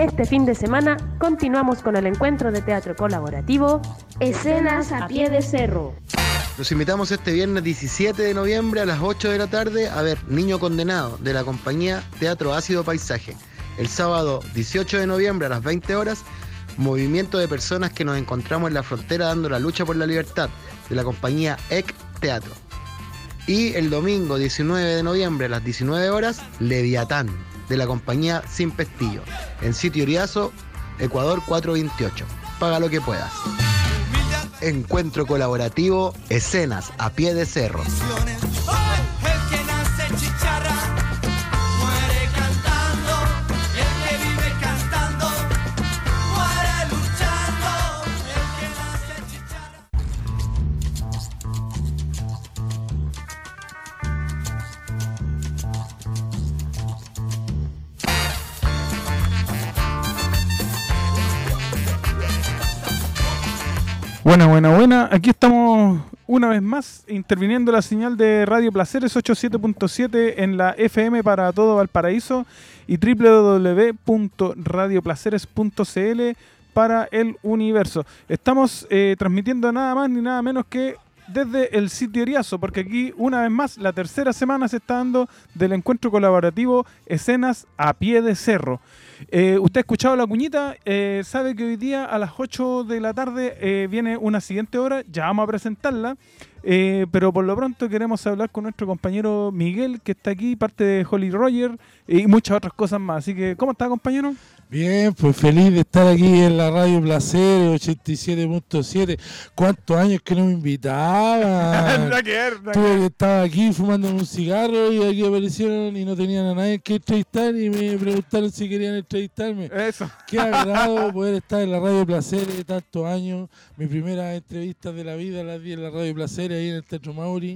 Este fin de semana continuamos con el encuentro de teatro colaborativo Escenas a Pie de Cerro. Los invitamos este viernes 17 de noviembre a las 8 de la tarde a ver Niño Condenado de la compañía Teatro Ácido Paisaje. El sábado 18 de noviembre a las 20 horas, movimiento de personas que nos encontramos en la frontera dando la lucha por la libertad de la compañía EC Teatro. Y el domingo 19 de noviembre a las 19 horas, Leviatán de la compañía Sin Pestillo, en Sitio Iriazo, Ecuador 428. Paga lo que puedas. Encuentro colaborativo, Escenas a Pie de Cerro. Buena. Aquí estamos una vez más interviniendo la señal de Radio Placeres 87.7 en la FM para todo Valparaíso y www.radioplaceres.cl para el universo. Estamos transmitiendo nada más ni nada menos que desde el Sitio Iriazo, porque aquí una vez más la tercera semana se está dando del encuentro colaborativo Escenas a Pie de Cerro. Usted ha escuchado la cuñita, sabe que hoy día a las 8 de la tarde viene una siguiente hora, ya vamos a presentarla, pero por lo pronto queremos hablar con nuestro compañero Miguel, que está aquí, parte de Holly Roger y muchas otras cosas más. Así que, ¿cómo está, compañero? Bien, pues feliz de estar aquí en la Radio Placer 87.7. ¿Cuántos años que no me invitaban? Tuve que estar aquí fumando un cigarro y aquí aparecieron y no tenían a nadie que entrevistar y me preguntaron si querían entrevistarme. Eso. Qué agrado poder estar en la Radio Placer de tantos años. Mi primera entrevista de la vida la di en la Radio Placer ahí en el Teatro Mauri.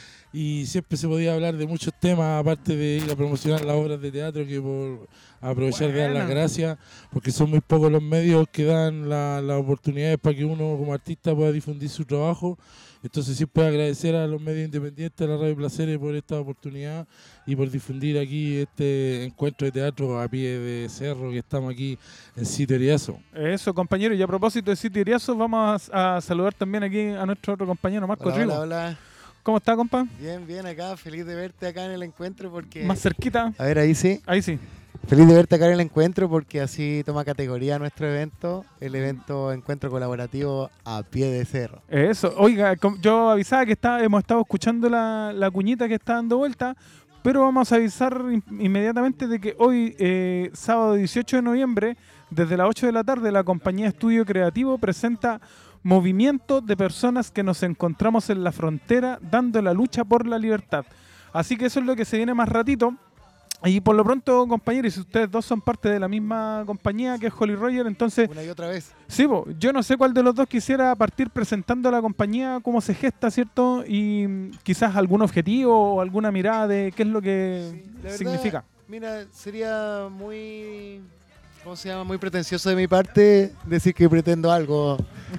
Y siempre se podía hablar de muchos temas, aparte de ir a promocionar las obras de teatro, que por aprovechar de dar las gracias, porque son muy pocos los medios que dan las oportunidades para que uno como artista pueda difundir su trabajo. Entonces siempre agradecer a los medios independientes de la Radio Placeres por esta oportunidad y por difundir aquí este encuentro de teatro a pie de cerro que estamos aquí en Sitio Iriazo. Eso, compañero, y a propósito de Sitio Iriazo, vamos a saludar también aquí a nuestro otro compañero, Marco Rigo. Hola. ¿Cómo está, compa? Bien, acá, feliz de verte acá en el encuentro porque... Más cerquita. A ver, ahí sí. Ahí sí. Feliz de verte acá en el encuentro porque así toma categoría nuestro evento, el evento Encuentro Colaborativo a Pie de Cerro. Eso, oiga, yo avisaba que hemos estado escuchando la cuñita que está dando vuelta, pero vamos a avisar inmediatamente de que hoy, sábado 18 de noviembre, desde las 8 de la tarde, la compañía Estudio Creativo presenta movimiento de personas que nos encontramos en la frontera dando la lucha por la libertad. Así que eso es lo que se viene más ratito. Y por lo pronto, compañeros, si ustedes dos son parte de la misma compañía que es Holly Roger, entonces... Una y otra vez. Sí, yo no sé cuál de los dos quisiera partir presentando a la compañía, cómo se gesta, ¿cierto? Y quizás algún objetivo o alguna mirada de qué es lo que significa. Mira, sería muy... ¿Cómo se llama? Muy pretencioso de mi parte decir que pretendo algo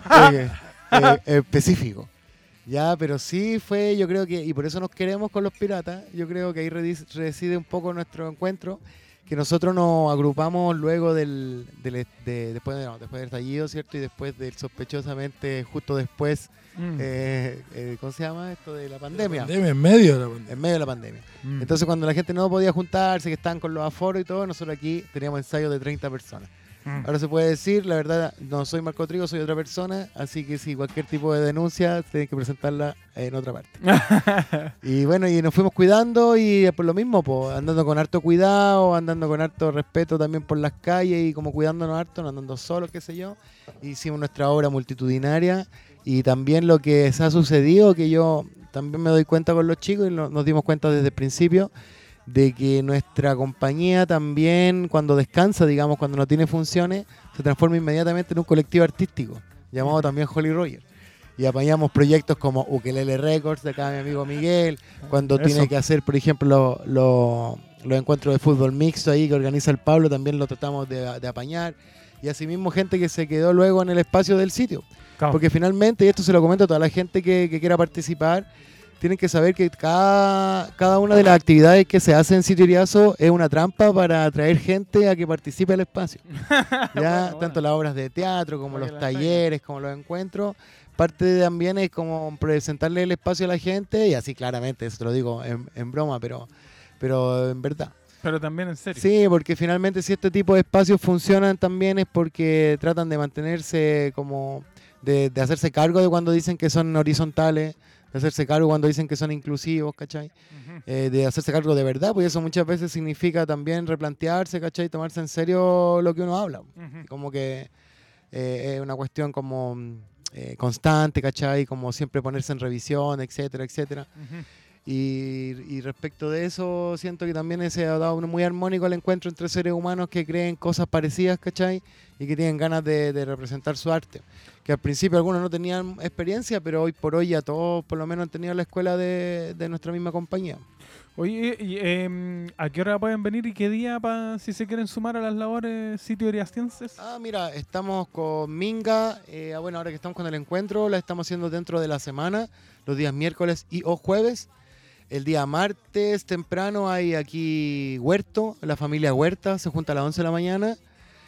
específico. Ya, pero sí fue, yo creo que, y por eso nos queremos con los piratas, yo creo que ahí reside un poco nuestro encuentro, que nosotros nos agrupamos luego después del estallido, ¿cierto? Y después del sospechosamente, justo después, ¿cómo se llama esto? De la pandemia. En medio de la pandemia. En medio de la pandemia. Entonces cuando la gente no podía juntarse, que estaban con los aforos y todo, nosotros aquí teníamos ensayos de 30 personas. Ahora se puede decir, la verdad, no soy Marco Trigo, soy otra persona, así que si cualquier tipo de denuncia, tienen que presentarla en otra parte. Y bueno, y nos fuimos cuidando y por lo mismo, pues, andando con harto cuidado, andando con harto respeto también por las calles y como cuidándonos harto, no andando solos, qué sé yo. Hicimos nuestra obra multitudinaria y también lo que se ha sucedido, que yo también me doy cuenta con los chicos y nos dimos cuenta desde el principio, de que nuestra compañía también cuando descansa, digamos, cuando no tiene funciones, se transforma inmediatamente en un colectivo artístico, llamado también Holly Roger. Y apañamos proyectos como Ukelele Records, de acá mi amigo Miguel, cuando tiene que hacer, por ejemplo, los encuentros de fútbol mixto ahí que organiza el Pablo, también lo tratamos de apañar. Y asimismo gente que se quedó luego en el espacio del sitio. Claro. Porque finalmente, y esto se lo comento a toda la gente que quiera participar, tienen que saber que cada una de las actividades que se hacen en Sitio Iriazo es una trampa para atraer gente a que participe del espacio. Ya Bueno. tanto las obras de teatro como Para que los las talleres, como los encuentros, parte también es como presentarle el espacio a la gente, y así claramente, eso te lo digo en broma, pero en verdad. Pero también en serio. Sí, porque finalmente si este tipo de espacios funcionan también es porque tratan de mantenerse como, de hacerse cargo de cuando dicen que son horizontales, de hacerse cargo cuando dicen que son inclusivos, ¿cachai? Ujú. De hacerse cargo de verdad, pues eso muchas veces significa también replantearse, ¿cachai? Tomarse en serio lo que uno habla. Ujú. Como que es una cuestión como constante, ¿cachai? Como siempre ponerse en revisión, etcétera, etcétera. Ujú. Y respecto de eso, siento que también se ha dado un muy armónico el encuentro entre seres humanos que creen cosas parecidas, ¿cachai? Y que tienen ganas de representar su arte. Que al principio algunos no tenían experiencia, pero hoy por hoy ya todos por lo menos han tenido la escuela de nuestra misma compañía. Oye, ¿a qué hora pueden venir y qué día si se quieren sumar a las labores sitio iriacienses? Ah, mira, estamos con Minga. Bueno, ahora que estamos con el encuentro, la estamos haciendo dentro de la semana, los días miércoles y o jueves. El día martes temprano hay aquí Huerto, la familia Huerta, se junta a las 11 de la mañana.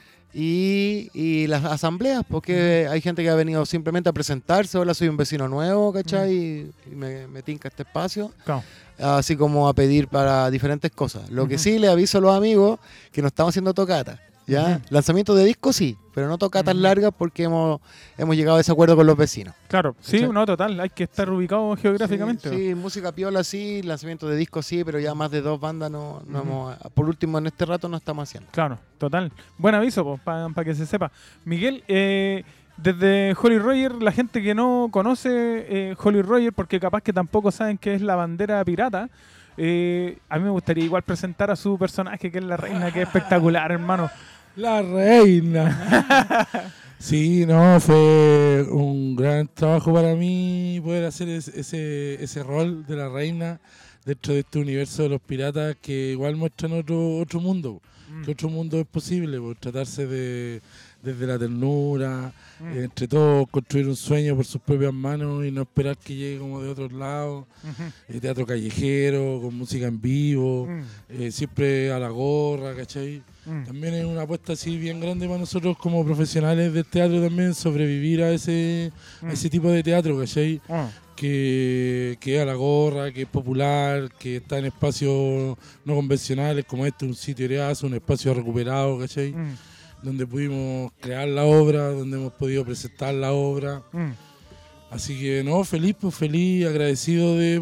Y las asambleas, porque hay gente que ha venido simplemente a presentarse. Hola, soy un vecino nuevo, ¿cachai? Y me tinca este espacio. Claro. Así como a pedir para diferentes cosas. Lo que Ujú. sí le aviso a los amigos que no estamos haciendo tocata. ¿Ya? Ujú. Lanzamiento de discos sí, pero no tocatas Ujú. largas porque hemos llegado a ese acuerdo con los vecinos. Claro, sí, ¿Cachai? no, total, hay que estar ubicado geográficamente. Sí, música piola sí, lanzamiento de discos sí, pero ya más de 2 bandas no Ujú. hemos, por último en este rato no estamos haciendo. Claro, total. Buen aviso, para que se sepa. Miguel, desde Holly Roger, la gente que no conoce Holly Roger, porque capaz que tampoco saben qué es la bandera pirata, a mí me gustaría igual presentar a su personaje, que es la reina, que es espectacular, hermano. La reina. Sí, no, fue un gran trabajo para mí poder hacer ese rol de la reina dentro de este universo de los piratas, que igual muestran otro mundo, que otro mundo es posible, por tratarse desde la ternura, entre todos construir un sueño por sus propias manos y no esperar que llegue como de otros lados. Ujú. Teatro callejero, con música en vivo, Mm, siempre a la gorra, ¿cachai? mm. También es una apuesta así bien grande para nosotros como profesionales del teatro también, sobrevivir a ese tipo de teatro, ¿cachai? Ah, Que es a la gorra, que es popular, que está en espacios no convencionales como un sitio Iriazo, un espacio recuperado, ¿cachai? mm, Donde pudimos crear la obra, donde hemos podido presentar la obra. mm. Así que no, feliz, agradecido de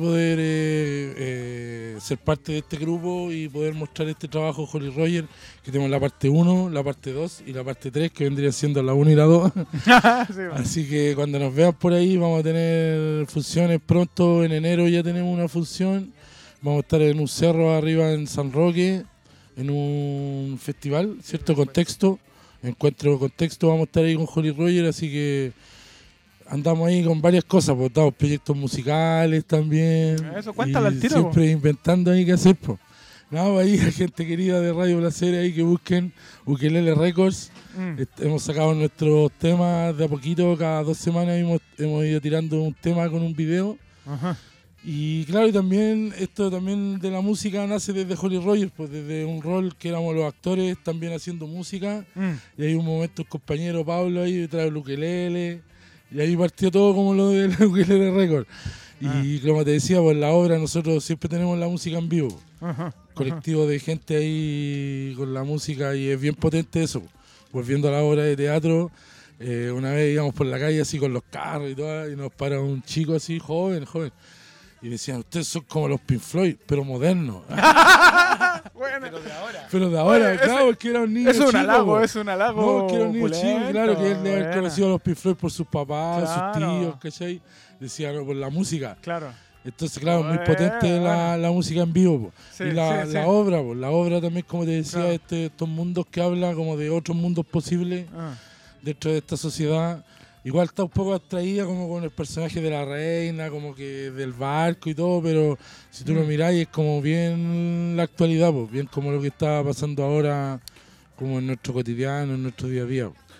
poder ser parte de este grupo y poder mostrar este trabajo Holly Roger, que tenemos la parte 1, la parte 2 y la parte 3, que vendría siendo la 1 y la 2. Sí, bueno. Así que cuando nos vean por ahí vamos a tener funciones pronto, en enero ya tenemos una función. Vamos a estar en un cerro arriba en San Roque, en un festival, ¿cierto? Contexto, encuentro contexto, vamos a estar ahí con Holly Roger, así que andamos ahí con varias cosas, pues damos proyectos musicales también. Eso, cuéntalo y al tiro, siempre inventando ahí qué hacer, pues. No, ahí a gente querida de Radio Placer ahí que busquen Ukelele Records. Mm, Hemos sacado nuestros temas de a poquito, cada 2 semanas hemos ido tirando un tema con un video. ajá. Y claro, y también esto también de la música nace desde Holly Roger, pues desde un rol que éramos los actores también haciendo música. Mm, Y hay un momento el compañero Pablo ahí detrás del ukelele. Y ahí partió todo como lo del Ukelele Record. Y como te decía, pues en la obra nosotros siempre tenemos la música en vivo. ajá. Colectivo de gente ahí con la música y es bien potente eso. Volviendo a la obra de teatro, una vez íbamos por la calle así con los carros y todo, y nos para un chico así, joven. Y decían, ustedes son como los Pink Floyd, pero modernos. Bueno, Pero de ahora, Oye, claro, es que era un niño es un chico, halago, po. es un halago. No, es que era un niño chico, opulento, claro, que él debe haber buena. conocido a los Pink Floyd por sus papás, Claro. sus tíos, ¿cachai? Decían, no, por la música. Claro. Entonces, claro, muy Bueno. potente la música en vivo, po. Sí, Y la sí. obra, po. La obra también, como te decía, Claro. estos mundos que hablan como de otros mundos posibles Ah, dentro de esta sociedad. Igual está un poco abstraída como con el personaje de la reina, como que del barco y todo, pero si tú lo miráis es como bien la actualidad, pues, bien como lo que está pasando ahora como en nuestro cotidiano, en nuestro día a día.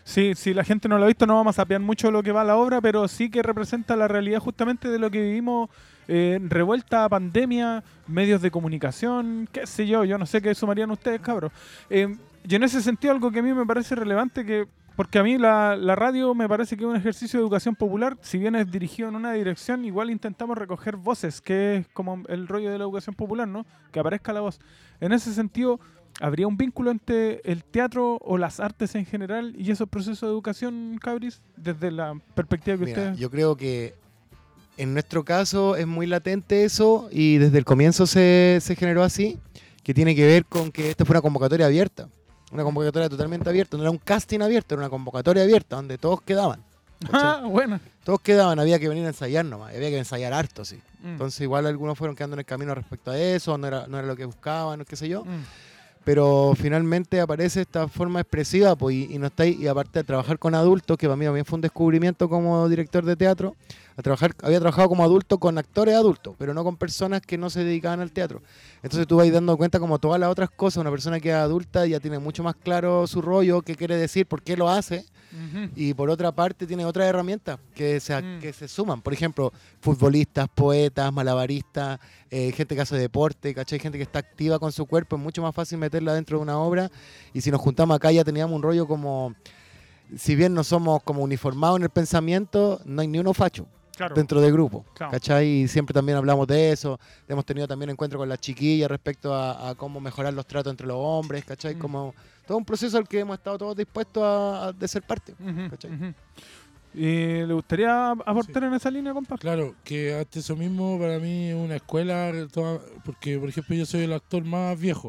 Sí, si la gente no lo ha visto, no vamos a sapear mucho lo que va a la obra, pero sí que representa la realidad justamente de lo que vivimos, revuelta, pandemia, medios de comunicación, qué sé yo no sé qué sumarían ustedes, cabros. Y en ese sentido, algo que a mí me parece relevante, porque a mí la radio me parece que es un ejercicio de educación popular, si bien es dirigido en una dirección, igual intentamos recoger voces, que es como el rollo de la educación popular, ¿no? Que aparezca la voz. En ese sentido, ¿habría un vínculo entre el teatro o las artes en general y esos procesos de educación, cabris? Desde la perspectiva que Mira, ustedes... yo creo que en nuestro caso es muy latente eso y desde el comienzo se generó así, que tiene que ver con que esta fue una convocatoria abierta. Una convocatoria totalmente abierta, no era un casting abierto, era una convocatoria abierta donde todos quedaban. Ah, bueno. Todos quedaban, había que venir a ensayar nomás, había que ensayar harto, sí. Mm. Entonces igual algunos fueron quedando en el camino respecto a eso, no era lo que buscaban, qué sé yo. Mm. Pero finalmente aparece esta forma expresiva, pues, y no estáis, y aparte de trabajar con adultos, que para mí también fue un descubrimiento como director de teatro, había trabajado como adulto con actores adultos, pero no con personas que no se dedicaban al teatro. Entonces tú vas dando cuenta como todas las otras cosas, una persona que es adulta ya tiene mucho más claro su rollo, qué quiere decir, por qué lo hace, Ujú. y por otra parte tiene otras herramientas que se suman. Por ejemplo, futbolistas, poetas, malabaristas, gente que hace deporte, ¿cachai? Gente que está activa con su cuerpo, es mucho más fácil meterla dentro de una obra. Y si nos juntamos acá ya teníamos un rollo como, si bien no somos como uniformados en el pensamiento, no hay ni uno facho Claro. dentro del grupo, Claro. ¿cachai? Y siempre también hablamos de eso. Hemos tenido también encuentros con las chiquillas respecto a cómo mejorar los tratos entre los hombres, ¿cachai? Mm. Como todo un proceso al que hemos estado todos dispuestos de ser parte. Ujú, ¿cachai? ujú. ¿Y le gustaría aportar en esa línea, compa? Claro, que hasta eso mismo para mí es una escuela, porque por ejemplo yo soy el actor más viejo,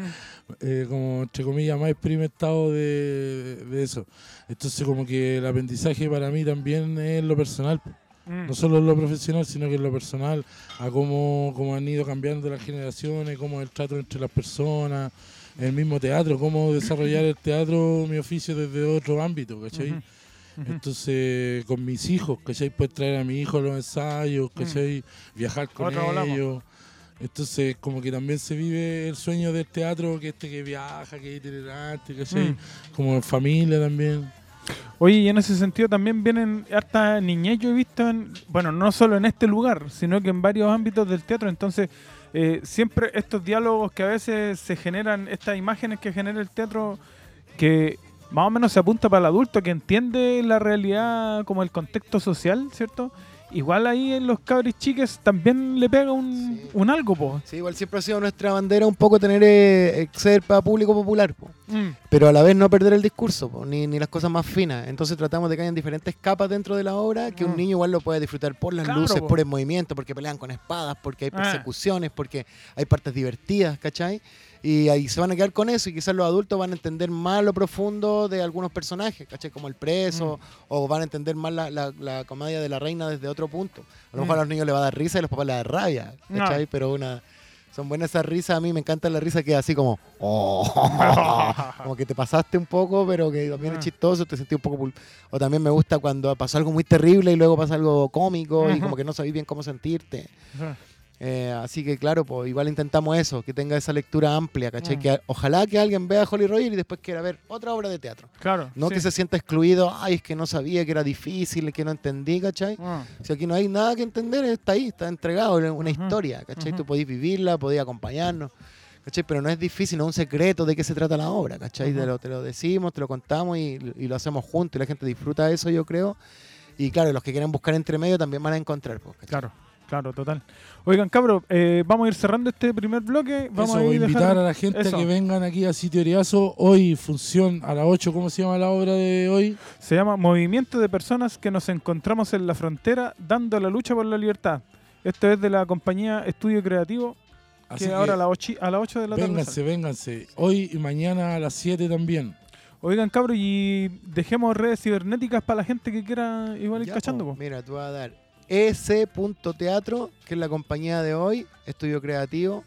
como entre comillas más experimentado de eso. Entonces como que el aprendizaje para mí también es lo personal, no solo en lo profesional, sino que en lo personal, a cómo han ido cambiando las generaciones, cómo es el trato entre las personas, el mismo teatro, cómo desarrollar el teatro, mi oficio desde otro ámbito, ¿cachai? Ujú. Ujú. Entonces, con mis hijos, ¿cachai? Puedes traer a mi hijo a los ensayos, ¿cachai? Viajar con Otro hablamos. ellos. Entonces, como que también se vive el sueño del teatro, que viaja, que es itinerante, ¿cachai? Mm. Como en familia también. Oye, y en ese sentido también vienen harta niñez, yo he visto, bueno, no solo en este lugar, sino que en varios ámbitos del teatro. Entonces, siempre estos diálogos que a veces se generan, estas imágenes que genera el teatro, que más o menos se apunta para el adulto, que entiende la realidad como el contexto social, ¿cierto? Igual ahí en los cabris chiques también le pega Sí. un algo, po. Sí, igual siempre ha sido nuestra bandera un poco tener ser para público popular, po. Mm. Pero a la vez no perder el discurso, po, ni las cosas más finas. Entonces tratamos de que hayan diferentes capas dentro de la obra, que un niño igual lo puede disfrutar por las Claro, luces, po. por el movimiento, porque pelean con espadas, porque hay Ah. persecuciones, porque hay partes divertidas, ¿cachai? Y ahí se van a quedar con eso y quizás los adultos van a entender más lo profundo de algunos personajes, ¿cachai? Como el preso, o van a entender más la comedia de la reina desde otro punto. A lo mejor a los niños les va a dar risa y a los papás les va a dar rabia, ¿cachai? No. Pero son buenas esas risas, a mí me encanta la risa que es así como, como que te pasaste un poco, pero que también es chistoso, te sentí un poco... O también me gusta cuando pasó algo muy terrible y luego pasa algo cómico y como que no sabís bien cómo sentirte. Así que claro, pues igual intentamos eso, que tenga esa lectura amplia, ¿cachai? Que ojalá que alguien vea Holly Roger y después quiera ver otra obra de teatro. Claro. No sí. que se sienta excluido, ay, es que no sabía, que era difícil, que no entendí, ¿cachai? Ah. Si aquí no hay nada que entender, está ahí, está entregado, es una Ujú, historia, ¿cachai? ujú. Tú podés vivirla, podés acompañarnos, ¿cachai? Pero no es difícil, no es un secreto de qué se trata la obra, ¿cachai? Ujú. Te lo decimos, te lo contamos y lo hacemos juntos y la gente disfruta de eso, yo creo. Y claro, los que quieren buscar entre medio también van a encontrar, pues, ¿cachai? Claro, claro, total. Oigan, cabros, vamos a ir cerrando este primer bloque. Vamos Eso, a ir invitar a la gente Eso. a que vengan aquí a Sitio Eriazo. Hoy, función a las 8, ¿cómo se llama la obra de hoy? Se llama Movimiento de Personas que nos encontramos en la frontera dando la lucha por la libertad. Esto es de la compañía Estudio Creativo, Así que ahora a las 8 de la tarde vénganse, sale. vénganse. Hoy y mañana a las 7 también. Oigan, cabros, y dejemos redes cibernéticas para la gente que quiera igual ir Ya, cachando. po, Po. mira, tú vas a dar ese.teatro, que es la compañía de hoy, Estudio Creativo,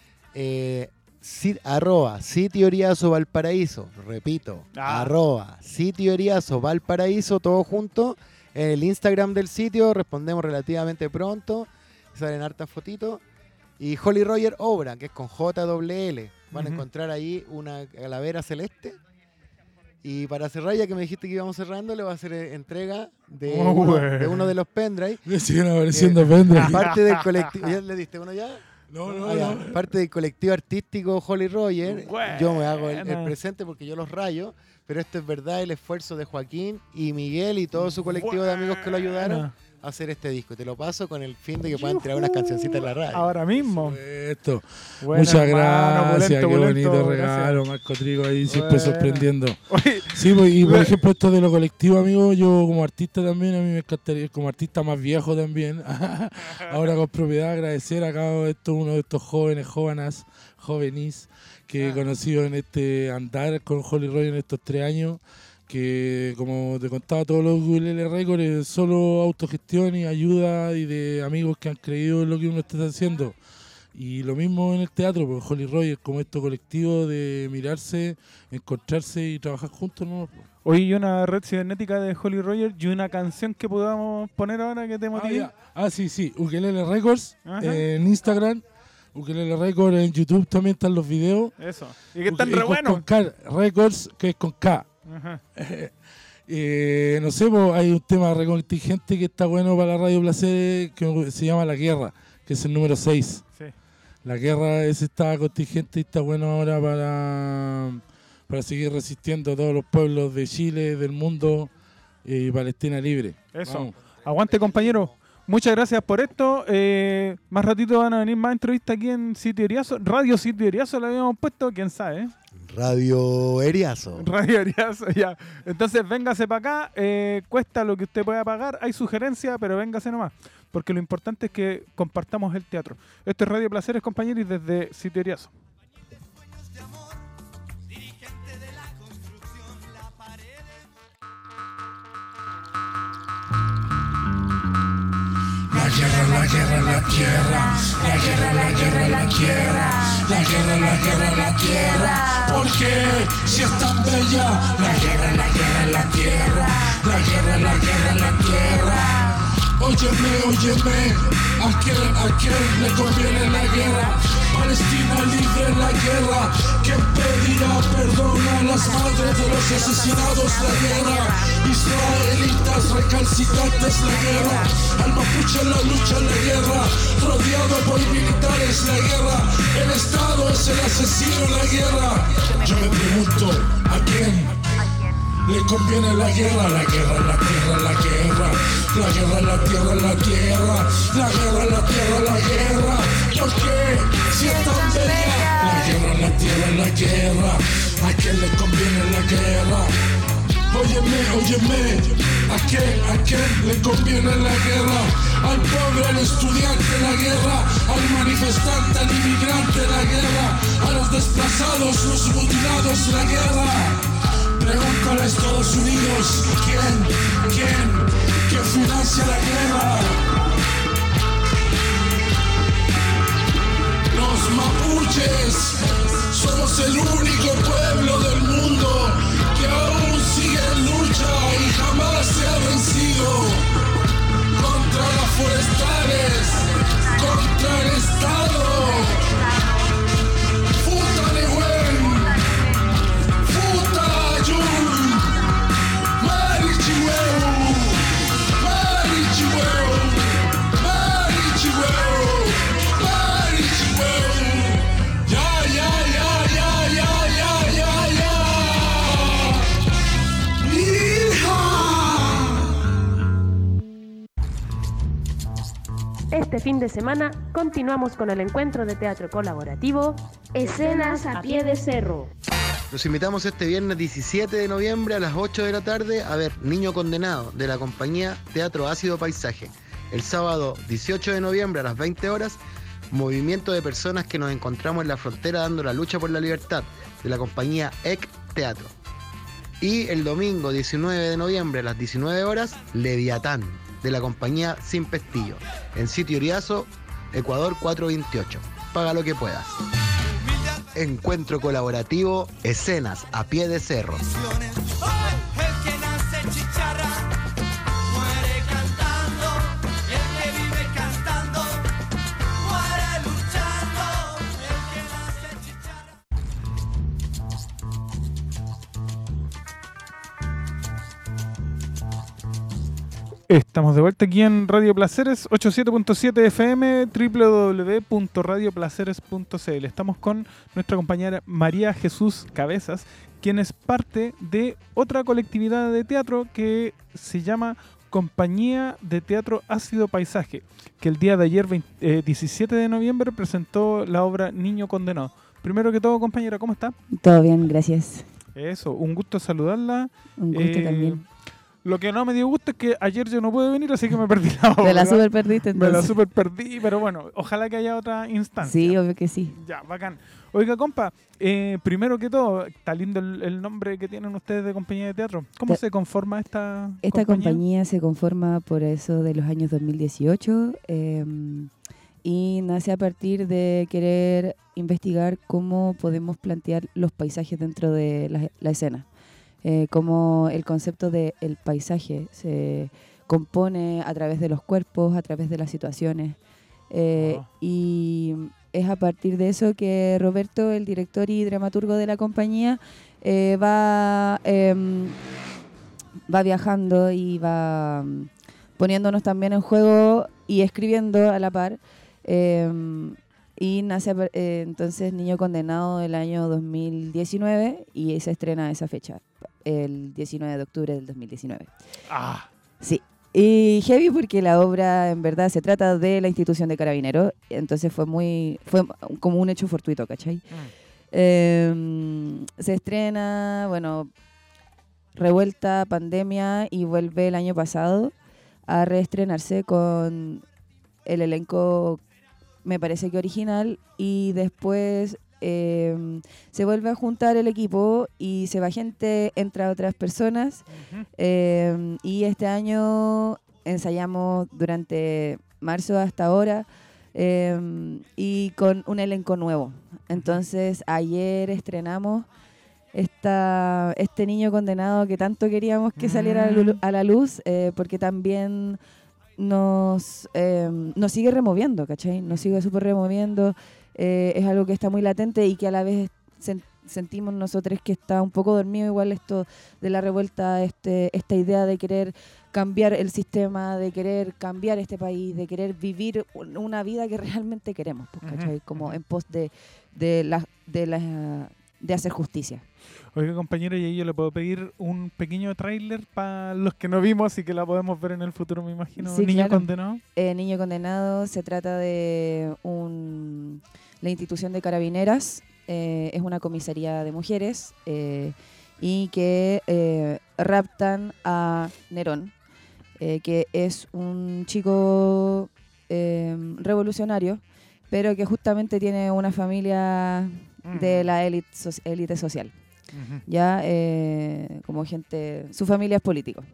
arroba Sitio Eriazo Valparaíso, repito, arroba Sitio Eriazo Valparaíso, todo junto, en el Instagram del sitio, respondemos relativamente pronto, salen hartas fotitos, y Holly Roger Obra, que es con JWL, van a Ujú. encontrar ahí una calavera celeste, Y para cerrar, ya que me dijiste que íbamos cerrando, le voy a hacer entrega de, Oh, de uno de los pendrive. Me siguen apareciendo pendrive. Parte del colectivo. ¿Ya le diste uno ya? No, Ya. Parte del colectivo artístico Holly Roger. Bueno. Yo me hago el presente porque yo los rayo. Pero esto es verdad el esfuerzo de Joaquín y Miguel y todo su colectivo de amigos que lo ayudaron a hacer este disco. Te lo paso con el fin de que puedan tirar unas cancioncitas en la radio. Ahora mismo. Esto. Bueno, Muchas hermano, gracias, pulento, qué bonito pulento, regalo, gracias. Marco Trigo ahí siempre Bueno. sorprendiendo. Oye, Sí, pues, y por ejemplo esto de lo colectivo, amigo, yo como artista también, a mí me encantaría, como artista más viejo también, ahora con propiedad agradecer acá a uno de estos jóvenes que he conocido en este andar con Holly Roy en estos 3 años, que como te contaba, todos los Ukulele Records es solo autogestión y ayuda y de amigos que han creído en lo que uno está haciendo. Y lo mismo en el teatro, porque Holly Roy es como esto colectivo de mirarse, encontrarse y trabajar juntos, ¿no? hoy hay una red cibernética de Holly Roger y una canción que podamos poner ahora que te motive. Sí, Ukulele Records Ajá. en Instagram, Ukulele Records en YouTube también están los videos. Eso. Y que están re buenos. Con K, Records, que es con K. Ajá. No sé, hay un tema recontingente que está bueno para la Radio Placer que se llama La Guerra, que es el número 6. Sí. La guerra ese está contingente y está bueno ahora para seguir resistiendo a todos los pueblos de Chile, del mundo y Palestina libre. Eso. Vamos. Aguante, compañero. Muchas gracias por esto. Más ratito van a venir más entrevistas aquí en Sitio Eriazo. Radio Sitio Eriazo lo habíamos puesto, quién sabe. Radio Eriazo. Radio Eriazo, ya. Entonces, véngase para acá. Cuesta lo que usted pueda pagar. Hay sugerencias, pero véngase nomás. Porque lo importante es que compartamos el teatro. Esto es Radio Placeres, compañeros, desde Sitio Eriazo. La guerra, la tierra, la guerra, la guerra, la tierra, la guerra, la guerra, la tierra. ¿Por qué? Si es tan bella. La guerra, la guerra, la tierra, la guerra, la guerra, la tierra. Óyeme, ¿a quién le conviene la guerra? Palestina libre la guerra. ¿Quién pedirá perdón a las madres de los asesinados? La guerra. Israelitas recalcitrantes la guerra. Al mapuche la lucha la guerra. Rodeado por militares la guerra. El Estado es el asesino la guerra. Yo me pregunto, ¿a quién le conviene la guerra? La guerra, la tierra, la guerra. La guerra, la tierra, la tierra. La guerra, la tierra, la guerra. ¿Por qué? Si es tan bella. La guerra, la tierra, la guerra. ¿A quién le conviene la guerra? Óyeme, ¿a quién le conviene la guerra? Al pobre, al estudiante la guerra, al manifestante, al inmigrante la guerra, a los desplazados, los mutilados la guerra. Pregúntale a Estados Unidos, ¿quién financia la guerra? Los mapuches somos el único pueblo del mundo que aún sigue en lucha y jamás se ha vencido contra las forestales, contra el Estado. Futa Nehuen, Futa Ayun, Marichihueu, Marichihueu, Marichihueu, Marichihueu. Este fin de semana continuamos con el encuentro de teatro colaborativo Escenas a Pie de Cerro. Los invitamos este viernes 17 de noviembre a las 8 de la tarde a ver Niño Condenado de la compañía Teatro Ácido Paisaje. El sábado 18 de noviembre a las 20 horas, Movimiento de Personas que nos encontramos en la frontera dando la lucha por la libertad de la compañía EC Teatro. Y el domingo 19 de noviembre a las 19 horas, Leviatán de la compañía Sin Pestillo en Sitio Eriazo, Ecuador 428. Paga lo que puedas. Encuentro colaborativo, Escenas a Pie de Cerro. El que nace chicharra muere cantando, el que vive cantando muere luchando, el que nace chicharra. Estamos de vuelta aquí en Radio Placeres 87.7 FM, www.radioplaceres.cl. Estamos con nuestra compañera María Jesús Cabezas, quien es parte de otra colectividad de teatro que se llama Compañía de Teatro Ácido Paisaje, que el día de ayer, 17 de noviembre, presentó la obra Niño Condenado. Primero que todo, compañera, ¿cómo está? Todo bien, gracias. Eso, un gusto saludarla. Un gusto también. Lo que no me dio gusto es que ayer yo no pude venir, así que me perdí la obra. Te la super perdiste Me entonces. la super perdí, pero bueno, ojalá que haya otra instancia. Sí, obvio que sí. Ya, bacán. Oiga, compa, primero que todo, está lindo el nombre que tienen ustedes de compañía de teatro. ¿Cómo se conforma esta compañía? Se conforma por eso de los años 2018 y nace a partir de querer investigar cómo podemos plantear los paisajes dentro de la escena. Cómo el concepto del paisaje se compone a través de los cuerpos, a través de las situaciones. Y es a partir de eso que Roberto, el director y dramaturgo de la compañía, va viajando y va poniéndonos también en juego y escribiendo a la par. Y nace entonces Niño Condenado el año 2019 y se estrena esa fecha, el 19 de octubre del 2019. Ah. Sí. Y heavy porque la obra en verdad se trata de la institución de Carabineros, entonces fue como un hecho fortuito, ¿cachai? Se estrena, bueno, revuelta, pandemia, y vuelve el año pasado a reestrenarse con el elenco, me parece que original, y después se vuelve a juntar el equipo y se va gente, entra otras personas. Y este año ensayamos durante marzo hasta ahora y con un elenco nuevo. Entonces ayer estrenamos este Niño Condenado que tanto queríamos que saliera a la luz, porque también nos sigue removiendo, ¿cachai? Nos sigue súper removiendo. Es algo que está muy latente y que a la vez sentimos nosotros que está un poco dormido igual esto de la revuelta, esta idea de querer cambiar el sistema, de querer cambiar este país, de querer vivir una vida que realmente queremos, pues, ¿cachai? Como en pos de hacer justicia. Oiga, compañero, y ahí yo le puedo pedir un pequeño tráiler para los que no vimos y que la podemos ver en el futuro, me imagino. Sí, Niño claro. Condenado. Niño Condenado se trata de la institución de Carabineras, es una comisaría de mujeres y que raptan a Nerón, que es un chico revolucionario, pero que justamente tiene una familia de la élite social. Ya como gente, su familia es político.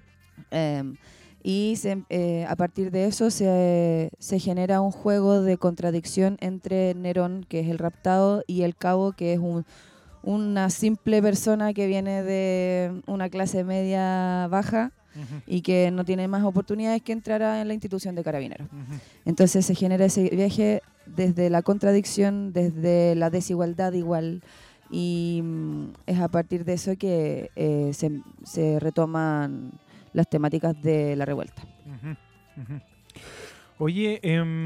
Y a partir de eso se genera un juego de contradicción entre Nerón, que es el raptado, y el cabo, que es una simple persona que viene de una clase media baja y que no tiene más oportunidades que entrar en la institución de Carabineros. Entonces se genera ese viaje desde la contradicción, desde la desigualdad igual, y es a partir de eso que se retoman las temáticas de la revuelta. Oye,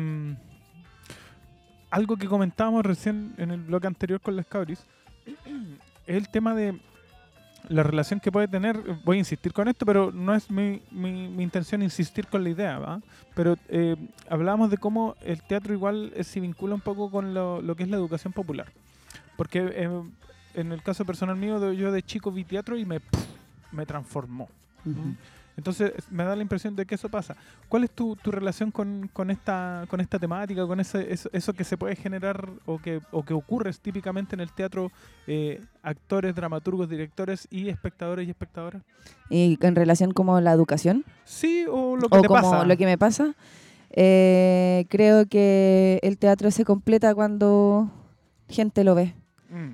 algo que comentábamos recién en el bloque anterior con las cabris es el tema de la relación que puede tener. Voy a insistir con esto, pero no es mi intención insistir con la idea, ¿va? Pero hablábamos de cómo el teatro igual se vincula un poco con lo que es la educación popular. Porque en el caso personal mío, yo de chico vi teatro y me transformó. Entonces me da la impresión de que eso pasa. ¿Cuál es tu relación con esta temática, con eso que se puede generar o que ocurre típicamente en el teatro, actores, dramaturgos, directores y espectadores y espectadoras? ¿Y en relación como la educación? Sí, o lo que te pasa. Como lo que me pasa. Creo que el teatro se completa cuando gente lo ve.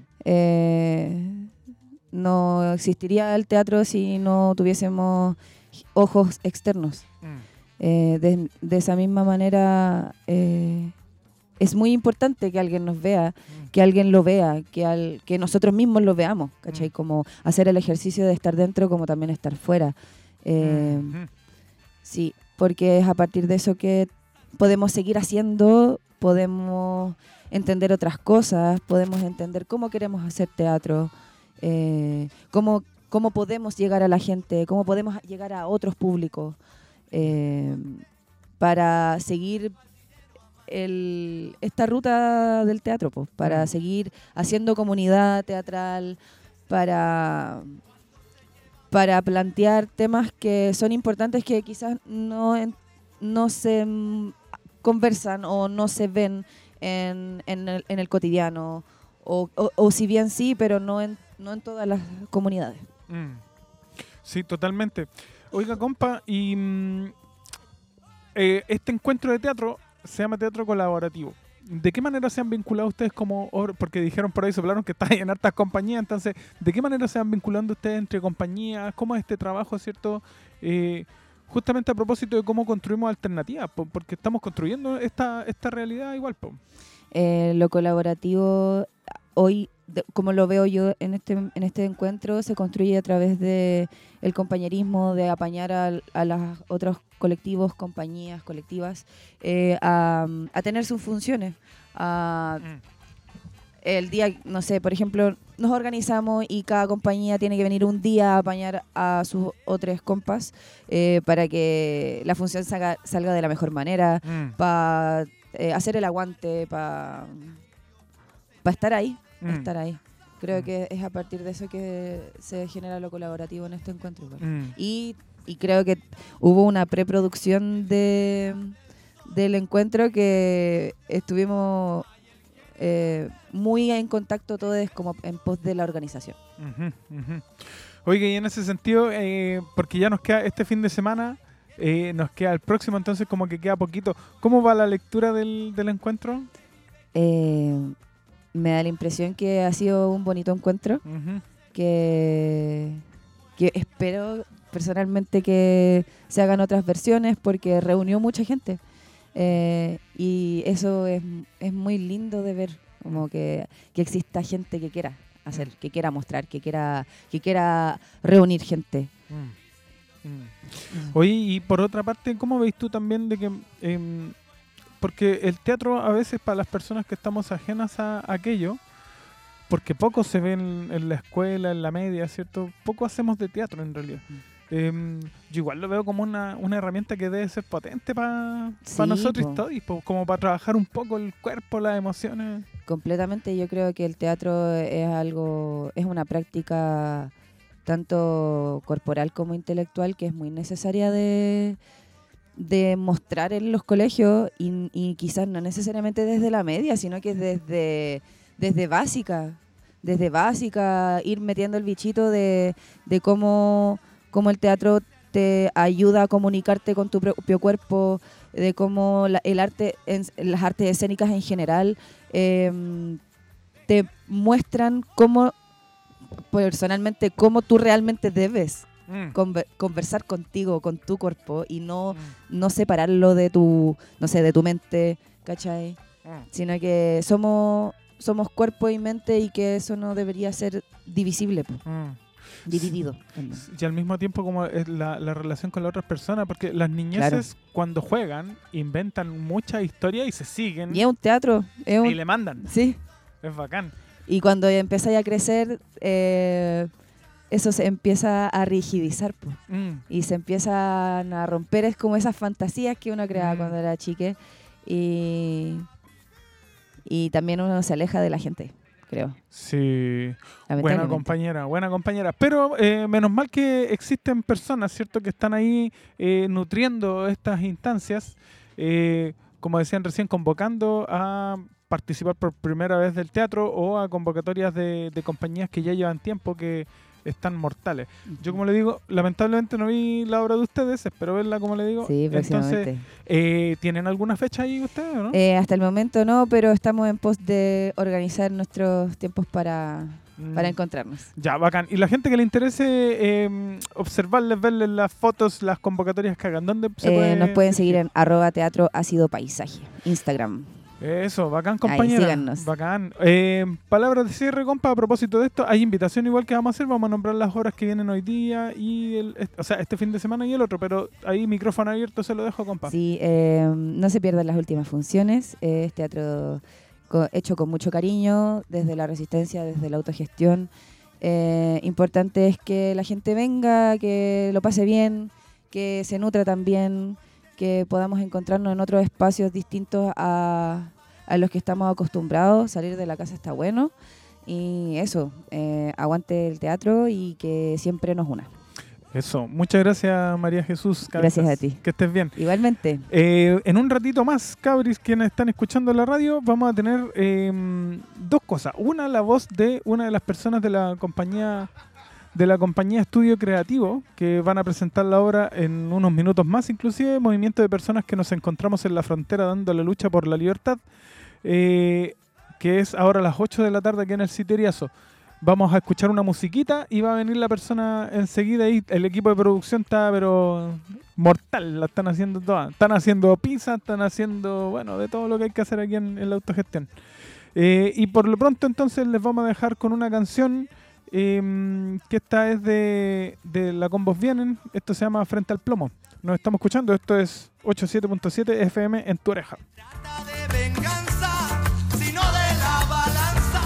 No existiría el teatro si no tuviésemos ojos externos. De esa misma manera es muy importante que alguien nos vea, que alguien lo vea, que nosotros mismos lo veamos, ¿cachai? Como hacer el ejercicio de estar dentro como también estar fuera. Sí, porque es a partir de eso que podemos seguir haciendo, podemos entender otras cosas, podemos entender cómo queremos hacer teatro, cómo podemos llegar a la gente, cómo podemos llegar a otros públicos, para seguir esta ruta del teatro, pues, para seguir haciendo comunidad teatral, para plantear temas que son importantes, que quizás no se conversan o no se ven en el cotidiano, o si bien sí, pero no en todas las comunidades. Sí, totalmente. Oiga, compa, y este encuentro de teatro se llama Teatro Colaborativo. ¿De qué manera se han vinculado ustedes porque dijeron por ahí, hablaron que están en hartas compañías, entonces, ¿de qué manera se van vinculando ustedes entre compañías? ¿Cómo es este trabajo, cierto? Justamente a propósito de cómo construimos alternativas, porque estamos construyendo esta realidad igual, po. Lo colaborativo hoy, como lo veo yo en este encuentro, se construye a través de el compañerismo, de apañar a los otros colectivos, compañías, colectivas, a tener sus funciones. El día, no sé, por ejemplo, nos organizamos y cada compañía tiene que venir un día a apañar a sus otros compas, para que la función salga de la mejor manera, para hacer el aguante, para estar ahí. Estar ahí. Creo que es a partir de eso que se genera lo colaborativo en este encuentro. Y creo que hubo una preproducción del encuentro que estuvimos muy en contacto todos como en pos de la organización. Oiga, y en ese sentido, porque ya nos queda este fin de semana, nos queda el próximo, entonces como que queda poquito. ¿Cómo va la lectura del encuentro? Me da la impresión que ha sido un bonito encuentro, que espero personalmente que se hagan otras versiones, porque reunió mucha gente, y eso es muy lindo de ver, como que exista gente que quiera hacer, que quiera mostrar, que quiera reunir gente. Oye, y por otra parte, ¿cómo veis tú también de que porque el teatro a veces, para las personas que estamos ajenas a aquello, porque poco se ve en la escuela, en la media, ¿cierto? Poco hacemos de teatro en realidad. Yo igual lo veo como una herramienta que debe ser potente para nosotros todos, como para trabajar un poco el cuerpo, las emociones. Completamente, yo creo que el teatro es una práctica tanto corporal como intelectual que es muy necesaria de mostrar en los colegios, y quizás no necesariamente desde la media, sino que desde básica, ir metiendo el bichito de cómo el teatro te ayuda a comunicarte con tu propio cuerpo, de cómo el arte, las artes escénicas en general, te muestran personalmente cómo tú realmente debes conversar contigo, con tu cuerpo, y no separarlo de tu mente, ¿cachai? Sino que somos cuerpo y mente, y que eso no debería ser divisible, dividido. Y al mismo tiempo como es la relación con las otras personas, porque las niñeces cuando juegan inventan muchas historias y se siguen. Y es un teatro. Y le mandan. Sí. Es bacán. Y cuando empiezas a crecer, eso se empieza a rigidizar, y se empiezan a romper, es como esas fantasías que uno creaba cuando era chique, y también uno se aleja de la gente, creo. Sí, buena compañera. Pero menos mal que existen personas, ¿cierto?, que están ahí nutriendo estas instancias, como decían recién, convocando a participar por primera vez del teatro, o a convocatorias de compañías que ya llevan tiempo, que están mortales. Yo, como le digo, lamentablemente no vi la obra de ustedes, espero verla, como le digo. Sí, próximamente. Entonces, ¿tienen alguna fecha ahí ustedes, o no? Hasta el momento no, pero estamos en pos de organizar nuestros tiempos para encontrarnos. Ya, bacán. Y la gente que le interese observarles, verles las fotos, las convocatorias que hagan, ¿dónde se puede? Nos pueden seguir en @teatro ácido paisaje, Instagram. Eso, bacán, Ahí, compañera. síganos. Bacán. Palabras de cierre, compa, a propósito de esto. Hay invitación igual que vamos a hacer. Vamos a nombrar las horas que vienen hoy día y este fin de semana y el otro. Pero ahí micrófono abierto se lo dejo, compa. Sí, no se pierdan las últimas funciones. Es teatro hecho con mucho cariño, desde la resistencia, desde la autogestión. Importante es que la gente venga, que lo pase bien, que se nutra también, que podamos encontrarnos en otros espacios distintos a los que estamos acostumbrados. Salir de la casa está bueno. Y eso, aguante el teatro y que siempre nos una. Eso. Muchas gracias, María Jesús Cabezas. Gracias a ti. Que estés bien. Igualmente. En un ratito más, cabris, quienes están escuchando la radio, vamos a tener dos cosas. Una, la voz de una de las personas de la compañía Estudio Creativo, que van a presentar la obra en unos minutos más, inclusive movimiento de personas que nos encontramos en la frontera dando la lucha por la libertad, que es ahora a las 8 de la tarde aquí en el Sitio Eriazo. Vamos a escuchar una musiquita y va a venir la persona enseguida y el equipo de producción está pero mortal, la están haciendo todas. Están haciendo pizza, están haciendo, bueno, de todo lo que hay que hacer aquí en la autogestión. Y por lo pronto entonces les vamos a dejar con una canción que esta es de La Combos Vienen. Esto se llama Frente al Plomo. Nos estamos escuchando, esto es 87.7 FM en tu oreja. Trata de venganza, sino de la balanza.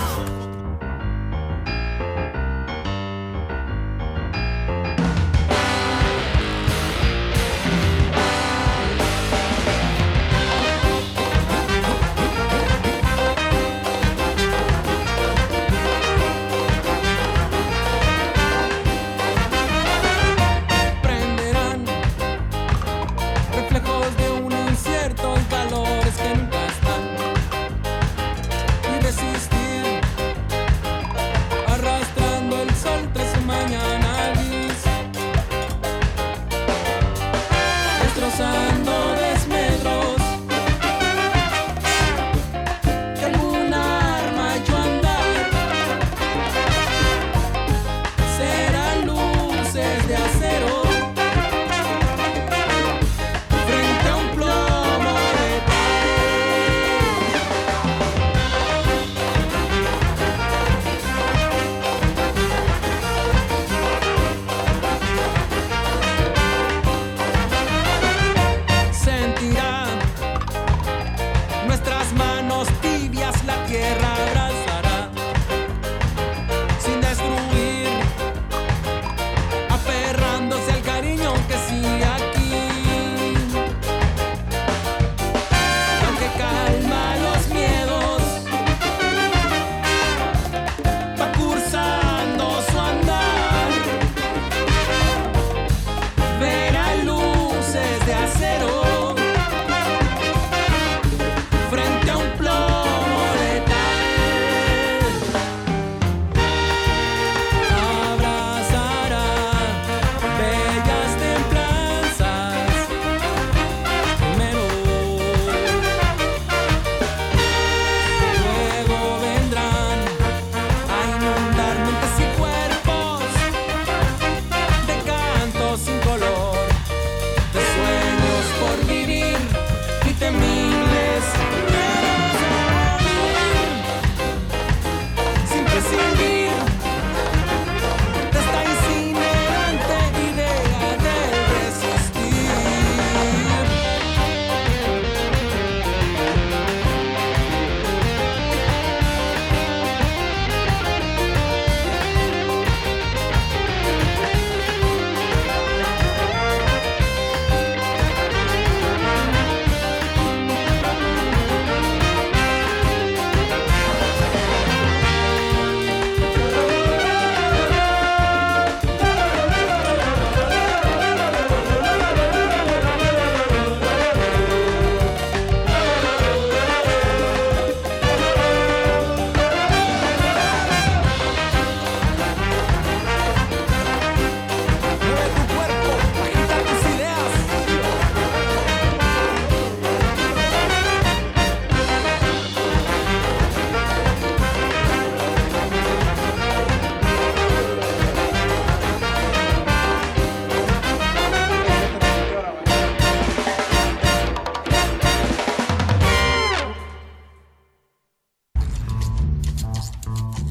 Prenderán reflejos de un incierto en calores que nunca están.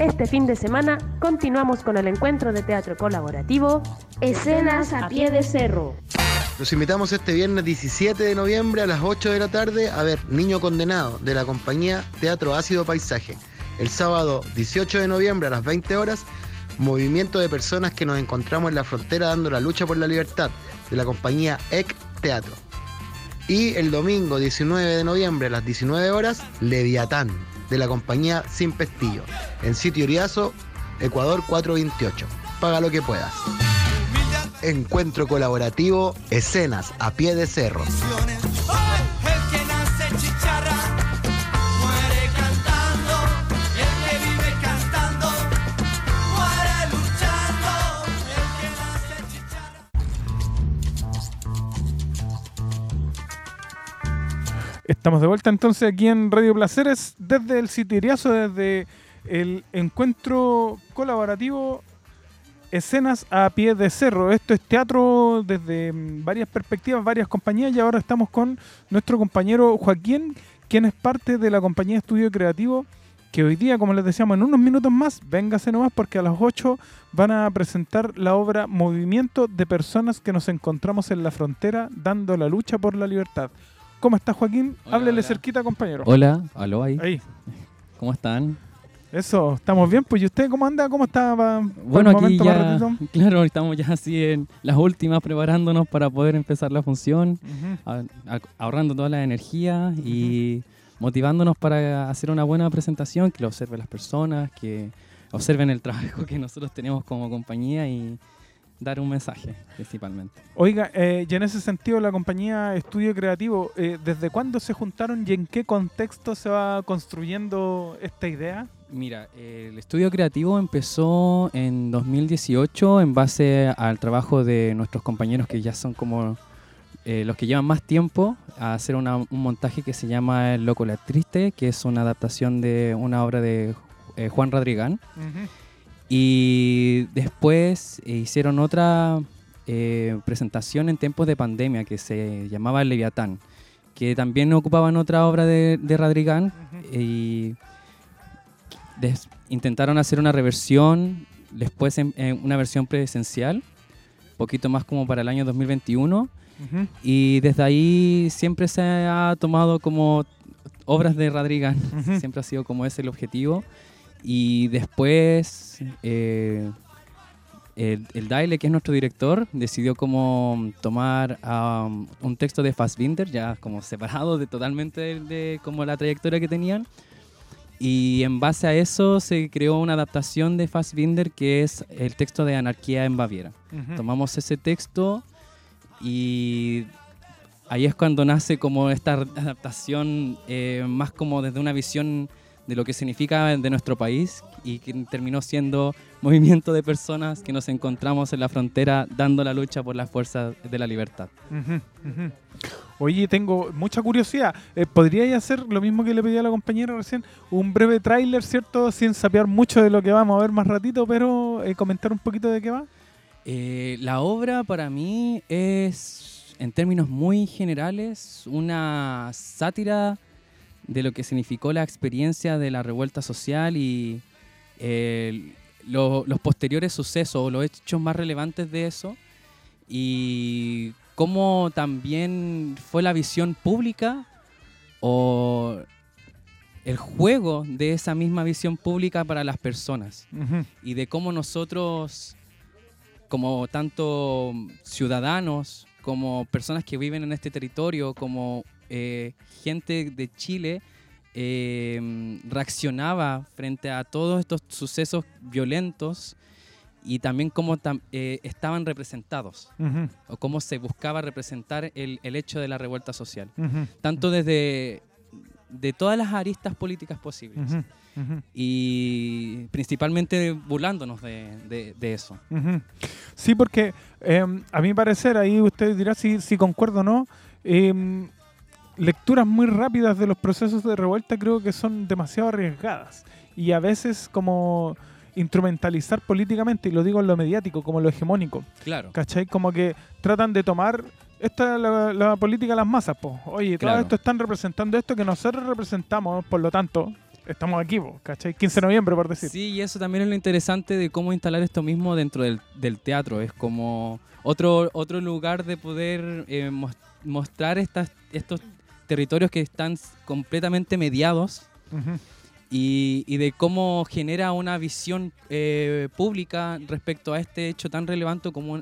Este fin de semana continuamos con el encuentro de teatro colaborativo Escenas a Pie de Cerro. Los invitamos este viernes 17 de noviembre a las 8 de la tarde a ver Niño Condenado de la compañía Teatro Ácido Paisaje. El sábado 18 de noviembre a las 20 horas, Movimiento de Personas que nos encontramos en la frontera dando la lucha por la libertad de la compañía EC Teatro. Y el domingo 19 de noviembre a las 19 horas, Leviatán de la compañía Sin Pestillo en Sitio Iriazo, Ecuador 428. Paga lo que puedas. Encuentro colaborativo, Escenas a Pie de Cerro. El que nace chicharra muere cantando, el que vive cantando muere luchando, el que nace chicharra. Estamos de vuelta entonces aquí en Radio Placeres desde el Sitio Iriazo, desde el encuentro colaborativo Escenas a Pie de Cerro. Esto es teatro desde varias perspectivas, varias compañías, y ahora estamos con nuestro compañero Joaquín, quien es parte de la compañía Estudio Creativo, que hoy día, como les decíamos, en unos minutos más, véngase nomás porque a las 8 van a presentar la obra Movimiento de Personas que nos encontramos en la frontera dando la lucha por la libertad. ¿Cómo está, Joaquín? Hola, Háblele hola. cerquita, compañero. Hola, aló ahí. Ahí. ¿Cómo están? Eso, estamos bien. Pues, ¿y usted cómo anda? ¿Cómo está? Bueno, el aquí momento, ya, más ratito? claro, estamos ya así en las últimas preparándonos para poder empezar la función, Ujú. ahorrando toda la energía y motivándonos para hacer una buena presentación, que lo observen las personas, que observen el trabajo que nosotros tenemos como compañía y dar un mensaje principalmente. Oiga, y en ese sentido, la compañía Estudio Creativo, ¿desde cuándo se juntaron y en qué contexto se va construyendo esta idea? Mira, el estudio creativo empezó en 2018 en base al trabajo de nuestros compañeros que ya son como los que llevan más tiempo a hacer un montaje que se llama El Loco la Triste, que es una adaptación de una obra de Juan Radrigán. Y después hicieron otra presentación en tiempos de pandemia que se llamaba Leviatán, que también ocupaban otra obra de Radrigán. Y intentaron hacer una reversión, después una versión presencial, poquito más como para el año 2021. Y desde ahí siempre se ha tomado como obras de Radrigán, siempre ha sido como ese el objetivo. Y después el Daile, que es nuestro director, decidió como tomar un texto de Fassbinder, ya como separado totalmente de como la trayectoria que tenían. Y en base a eso se creó una adaptación de Fassbinder que es el texto de Anarquía en Baviera. Tomamos ese texto y ahí es cuando nace como esta adaptación más como desde una visión de lo que significa de nuestro país y que terminó siendo Movimiento de Personas que nos encontramos en la frontera dando la lucha por las fuerzas de la libertad. Oye, tengo mucha curiosidad. ¿Podríais hacer lo mismo que le pedí a la compañera recién? Un breve tráiler, ¿cierto? Sin sapear mucho de lo que vamos a ver más ratito, pero comentar un poquito de qué va. La obra para mí es, en términos muy generales, una sátira de lo que significó la experiencia de la revuelta social y los posteriores sucesos o los hechos más relevantes de eso, y cómo también fue la visión pública o el juego de esa misma visión pública para las personas, y de cómo nosotros, como tanto ciudadanos, como personas que viven en este territorio, como gente de Chile, reaccionaba frente a todos estos sucesos violentos y también cómo estaban representados o cómo se buscaba representar el hecho de la revuelta social, tanto desde de todas las aristas políticas posibles y principalmente burlándonos de eso. Sí, porque a mi parecer, ahí usted dirá si concuerdo o no, lecturas muy rápidas de los procesos de revuelta creo que son demasiado arriesgadas y a veces como instrumentalizar políticamente, y lo digo en lo mediático, como lo hegemónico. Claro. ¿Cachai? Como que tratan de tomar esta la política de las masas, po. Oye, todo Claro. esto están representando esto que nosotros representamos, por lo tanto, estamos aquí, ¿cachai? 15 de noviembre, por decir. Sí, y eso también es lo interesante de cómo instalar esto mismo dentro del teatro. Es como otro lugar de poder mostrar estos territorios que están completamente mediados. Ujú. Y de cómo genera una visión pública respecto a este hecho tan relevante como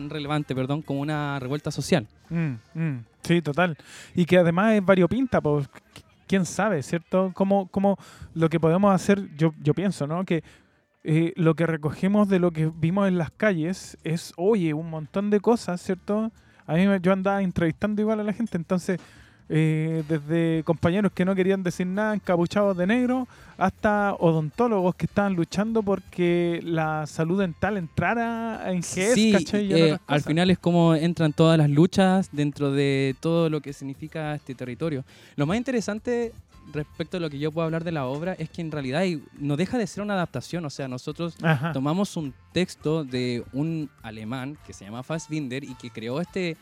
una revuelta social. Sí, total. Y que además es variopinta, pues, quién sabe, ¿cierto? Como lo que podemos hacer, yo pienso, ¿no? Que lo que recogemos de lo que vimos en las calles es, oye, un montón de cosas, ¿cierto? Yo andaba entrevistando igual a la gente, entonces... desde compañeros que no querían decir nada, encapuchados de negro, hasta odontólogos que estaban luchando porque la salud dental entrara en GES, Sí, ¿cachai? Y otras al cosas. final es como entran todas las luchas dentro de todo lo que significa este territorio. Lo más interesante respecto a lo que yo puedo hablar de la obra es que en realidad no deja de ser una adaptación. O sea, nosotros Ajá. tomamos un texto de un alemán que se llama Fassbinder y que creó este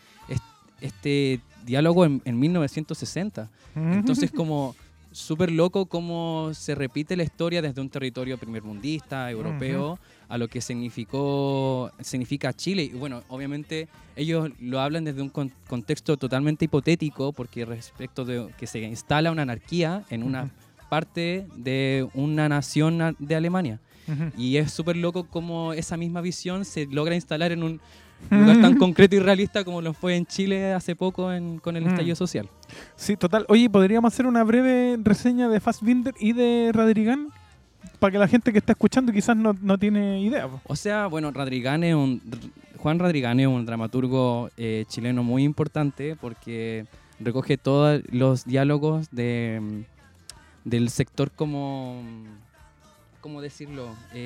diálogo en 1960. Entonces, como súper loco cómo se repite la historia desde un territorio primermundista, europeo, a lo que significa Chile. Y bueno, obviamente ellos lo hablan desde un contexto totalmente hipotético, porque respecto de que se instala una anarquía en una parte de una nación de Alemania. Y es súper loco cómo esa misma visión se logra instalar en un lugar tan concreto y realista como lo fue en Chile hace poco con el estallido social. Sí, total. Oye, ¿podríamos hacer una breve reseña de Fassbinder y de Radrigán? Para que la gente que está escuchando quizás no tiene idea. Po. O sea, bueno, Juan Radrigán es un dramaturgo chileno muy importante porque recoge todos los diálogos del sector como... ¿Cómo decirlo?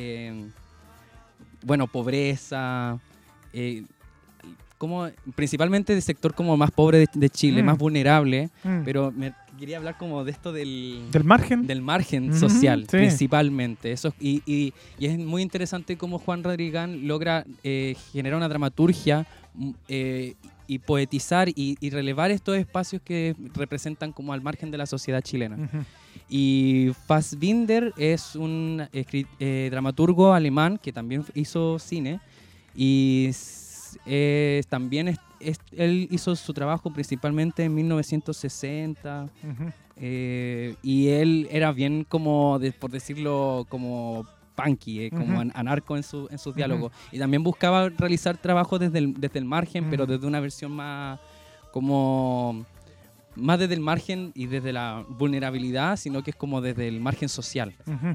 Bueno, pobreza... como principalmente del sector como más pobre de Chile, más vulnerable, pero me quería hablar como de esto del margen social, sí. principalmente. Eso, y es muy interesante cómo Juan Radrigán logra generar una dramaturgia y poetizar y relevar estos espacios que representan como al margen de la sociedad chilena. Y Fassbinder es un dramaturgo alemán que también hizo cine. Y también él hizo su trabajo principalmente en 1960 y él era bien como, por decirlo, como punky, como anarco en sus diálogos. Y también buscaba realizar trabajo desde el margen, pero desde una versión más desde el margen y desde la vulnerabilidad, sino que es como desde el margen social.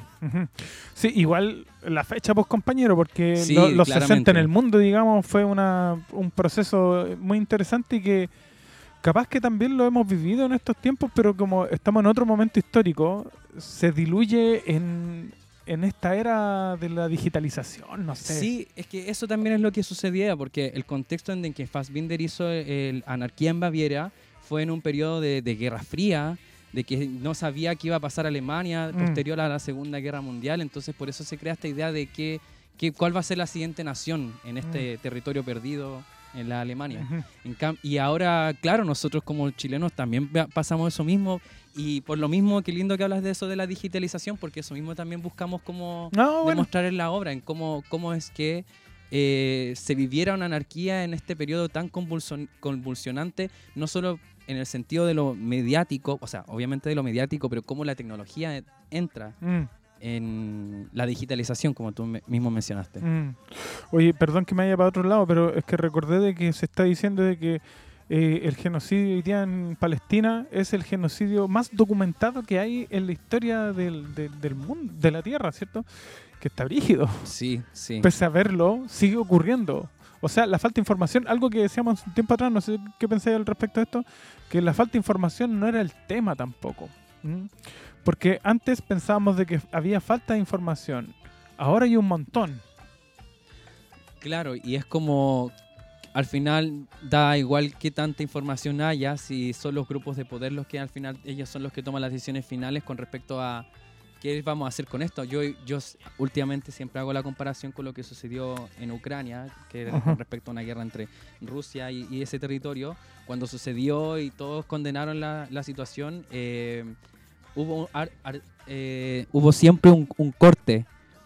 Sí, igual la fecha, pues, compañero, porque Sí, los claramente. 60 en el mundo, digamos, fue un proceso muy interesante y que capaz que también lo hemos vivido en estos tiempos, pero como estamos en otro momento histórico, se diluye en esta era de la digitalización, no sé. Sí, es que eso también es lo que sucedía, porque el contexto en el que Fassbinder hizo el Anarquía en Baviera fue en un periodo de Guerra Fría, de que no sabía qué iba a pasar a Alemania posterior a la Segunda Guerra Mundial. Entonces por eso se crea esta idea de cuál va a ser la siguiente nación en este territorio perdido en la Alemania. Y ahora, claro, nosotros como chilenos también pasamos eso mismo, y por lo mismo, qué lindo que hablas de eso de la digitalización, porque eso mismo también buscamos como demostrar en la obra, en cómo es que se viviera una anarquía en este periodo tan convulsionante, no solo en el sentido de lo mediático, o sea, obviamente de lo mediático, pero cómo la tecnología entra en la digitalización, como tú mismo mencionaste. Oye, perdón que me vaya para otro lado, pero es que recordé de que se está diciendo de que el genocidio hoy día en Palestina es el genocidio más documentado que hay en la historia del mundo, de la Tierra, ¿cierto? Que está brígido. Sí, sí. Pese a verlo, sigue ocurriendo. O sea, la falta de información, algo que decíamos un tiempo atrás, no sé qué pensáis al respecto de esto, que la falta de información no era el tema tampoco. Porque antes pensábamos de que había falta de información. Ahora hay un montón. Claro, y es como, al final da igual qué tanta información haya, si son los grupos de poder los que al final, ellos son los que toman las decisiones finales con respecto a qué vamos a hacer con esto. Yo últimamente siempre hago la comparación con lo que sucedió en Ucrania, que con respecto a una guerra entre Rusia y ese territorio. Cuando sucedió y todos condenaron la situación, hubo siempre un corte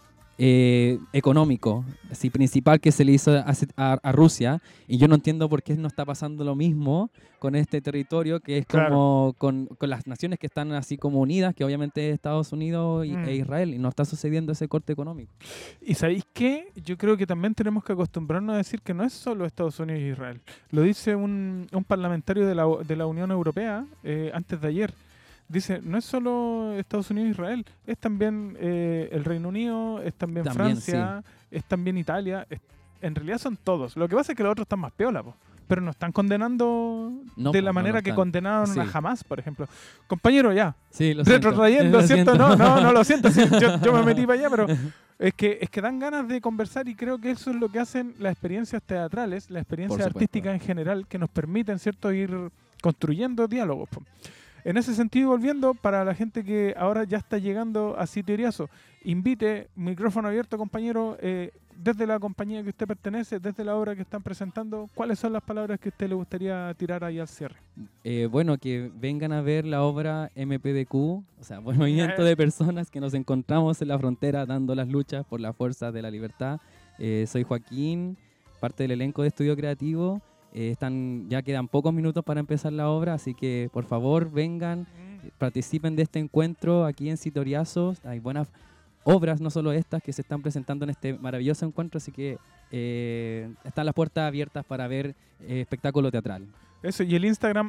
económico, así principal, que se le hizo a Rusia, y yo no entiendo por qué no está pasando lo mismo con este territorio, que es como con las naciones que están así como unidas, que obviamente es Estados Unidos e Israel, y no está sucediendo ese corte económico. ¿Y sabéis qué? Yo creo que también tenemos que acostumbrarnos a decir que no es solo Estados Unidos e Israel. Lo dice un parlamentario de la Unión Europea antes de ayer. Dice, no es solo Estados Unidos e Israel, es también el Reino Unido, es también Francia, es también Italia. En realidad son todos. Lo que pasa es que los otros están más piola, pero no están condenando de la manera que condenaron a Hamas, por ejemplo. Compañero, ya. Sí, lo retrotrayendo, siento. ¿cierto? No, lo siento. Sí, yo me metí para allá, pero es que dan ganas de conversar, y creo que eso es lo que hacen las experiencias teatrales, las experiencias artísticas en general, que nos permiten, ¿cierto?, ir construyendo diálogos. En ese sentido, volviendo, para la gente que ahora ya está llegando a Sitio Iriazo, invite, micrófono abierto, compañero, desde la compañía que usted pertenece, desde la obra que están presentando, ¿cuáles son las palabras que a usted le gustaría tirar ahí al cierre? Bueno, que vengan a ver la obra MPDQ, o sea, movimiento de personas que nos encontramos en la frontera dando las luchas por la fuerza de la libertad. Soy Joaquín, parte del elenco de Estudio Creativo. Ya quedan pocos minutos para empezar la obra, así que por favor vengan, participen de este encuentro aquí en Sitio Iriazo. Hay buenas obras, no solo estas, que se están presentando en este maravilloso encuentro, así que están las puertas abiertas para ver espectáculo teatral. Eso, y el Instagram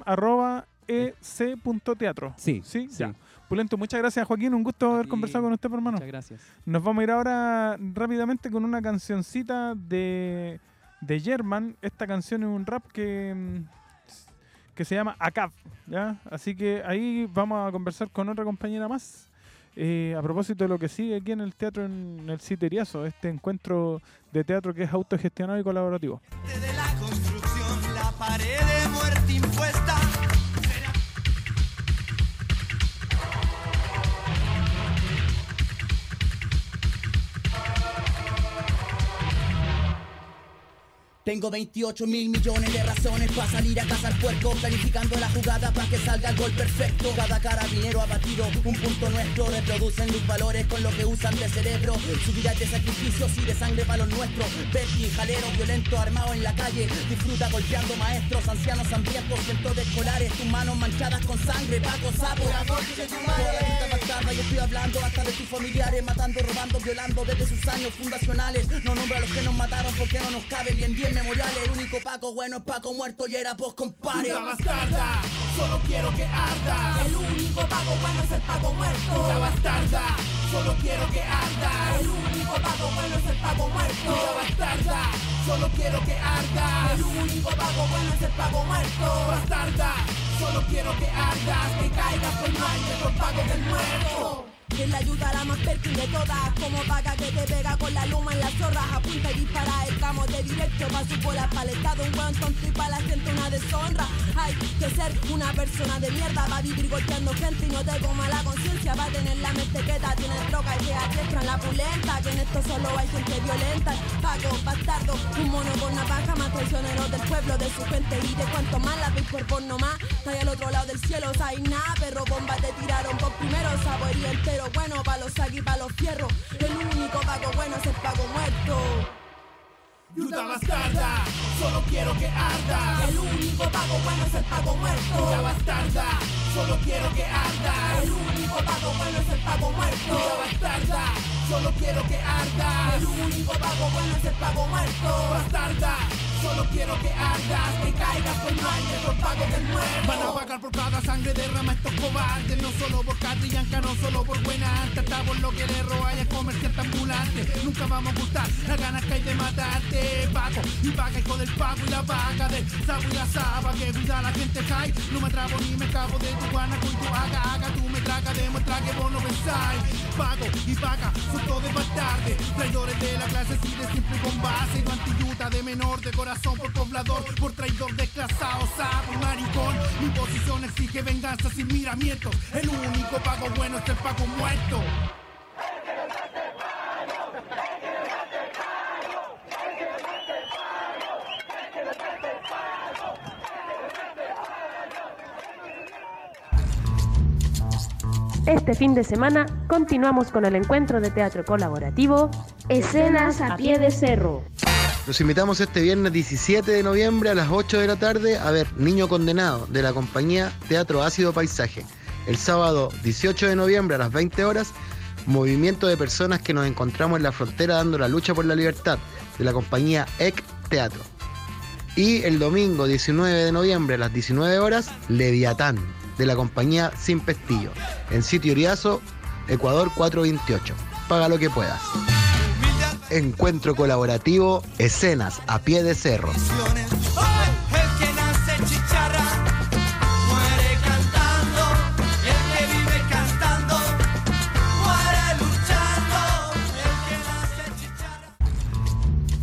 @ec.teatro. Sí. Ya. Pulento, muchas gracias, Joaquín, un gusto haber conversado con usted, hermano. Muchas gracias. Nos vamos a ir ahora rápidamente con una cancioncita de German. Esta canción es un rap que se llama ACAB, ¿ya? Así que ahí vamos a conversar con otra compañera más a propósito de lo que sigue aquí en el teatro, en el Sitio Iriazo, este encuentro de teatro que es autogestionado y colaborativo. De la construcción, la pared de muerte impuesta. Tengo 28 mil millones de razones para salir a cazar puerco, planificando la jugada para que salga el gol perfecto. Cada carabinero abatido, un punto nuestro, reproducen los valores con lo que usan de cerebro. Su vida es de sacrificios y de sangre para los nuestros. Betty, jalero, violento, armado en la calle, disfruta golpeando maestros, ancianos hambrientos, cientos de escolares, tus manos manchadas con sangre, Paco, sapo. Toda la lista bastarda, yo estoy hablando hasta de tus familiares, matando, robando, violando desde sus años fundacionales. No nombro a los que nos mataron porque no nos cabe bien memoriales. El único Paco bueno es Paco muerto y era vos, compadre. Puta bastarda, solo quiero que arda. El único Paco bueno es el Paco muerto. Puta bastarda, solo quiero que arda. El único Paco bueno es el Paco muerto. Puta bastarda, solo quiero que arda. El único Paco bueno es el Paco muerto. Bastarda, solo quiero que ardas. Que caigas por mal de los Pacos del muerto. Y él la ayuda la más perkin de todas, como vaca que te pega con la luma en las zorras, apunta y dispara el camo de directo pa' su bola paletado, un weón tonto y pa' la gente una deshonra. Hay que ser una persona de mierda, va a vivir golpeando gente y no te coma la conciencia, va a tener la mente quieta, tiene droga y te la pulenta, que en esto solo hay gente violenta. Paco, bastardo, un mono con navaja, más traicionero del pueblo, de su gente y de cuanto más la veis por vos nomás. Está ahí al otro lado del cielo, hay nada, perro bomba te tiraron vos primero, saboría entero. Bueno, pa' los saquis y pa' los fierros. El único Paco bueno es el Paco muerto. Puta bastarda, solo quiero que arda. El único Paco bueno es el Paco muerto. Puta bastarda, solo quiero que arda. El único Paco bueno es el Paco muerto. Puta bastarda, solo quiero que arda. El único Paco bueno es el Paco muerto. Bastarda, solo quiero que ardas. Que caigas por mal de los Pacos del muerto. Van a pagar por cada sangre derrama estos cobardes. No solo por Catrillanca, no solo por buena arte. Hasta por lo que le roba y el comerciante ambulante. Nunca vamos a gustar las ganas que hay de matarte. Paco y vaca, hijo del Paco y la vaca, del sapo y la zapa, que cuida a la gente high. No me atrapo ni me cago de tu guana con tu haga. Tú me tragas, demuestra que vos no pensáis. Paco y vaca son todos bastardes, traidores de la clase así de simple con base. No antiyuta de menor de corazón por poblador, por traidor desclasado, sapo y maricón. Mi posición exige venganza sin miramientos. El único Paco bueno es el Paco muerto. Este fin de semana continuamos con el encuentro de teatro colaborativo Escenas a Pie de Cerro. Los invitamos este viernes 17 de noviembre a las 8 de la tarde a ver Niño Condenado de la compañía Teatro Ácido Paisaje. El sábado 18 de noviembre a las 20 horas, movimiento de personas que nos encontramos en la frontera dando la lucha por la libertad de la compañía EC Teatro. Y el domingo 19 de noviembre a las 19 horas, Leviatán de la compañía Sin Pestillo, en Sitio Iriazo, Ecuador 428. Paga lo que puedas. Encuentro colaborativo, Escenas a Pie de Cerro. El que nace chicharra muere cantando, el que vive cantando muere luchando, el que nace chicharra.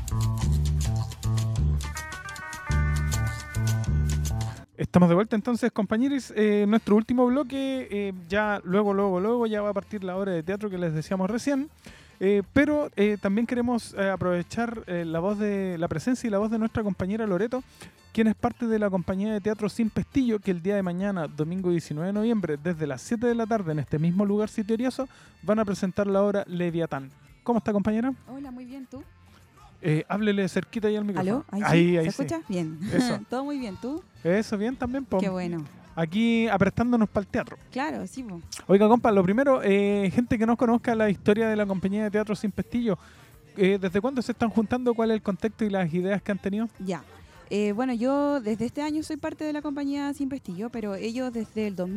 Estamos de vuelta entonces, compañeros. Nuestro último bloque, ya luego ya va a partir la obra de teatro que les decíamos recién. Pero también queremos aprovechar la presencia y la voz de nuestra compañera Loreto, quien es parte de la compañía de teatro Sin Pestillo, que el día de mañana, domingo 19 de noviembre, desde las 7 de la tarde en este mismo lugar, Sitio Iriazo, van a presentar la obra Leviatán. ¿Cómo está, compañera? Hola, muy bien, ¿tú? Háblele cerquita ahí al micrófono. ¿Aló? Ahí ¿Se sí. escucha? Bien. Eso. Todo muy bien, ¿tú? Eso, bien también, po. Qué bueno. Aquí aprestándonos para el teatro. Claro, sí, po. Oiga, compa, lo primero, gente que no conozca la historia de la compañía de teatro Sin Pestillo, ¿desde cuándo se están juntando? ¿Cuál es el contexto y las ideas que han tenido? Ya. Bueno, yo desde este año soy parte de la compañía Sin Pestillo, pero ellos desde el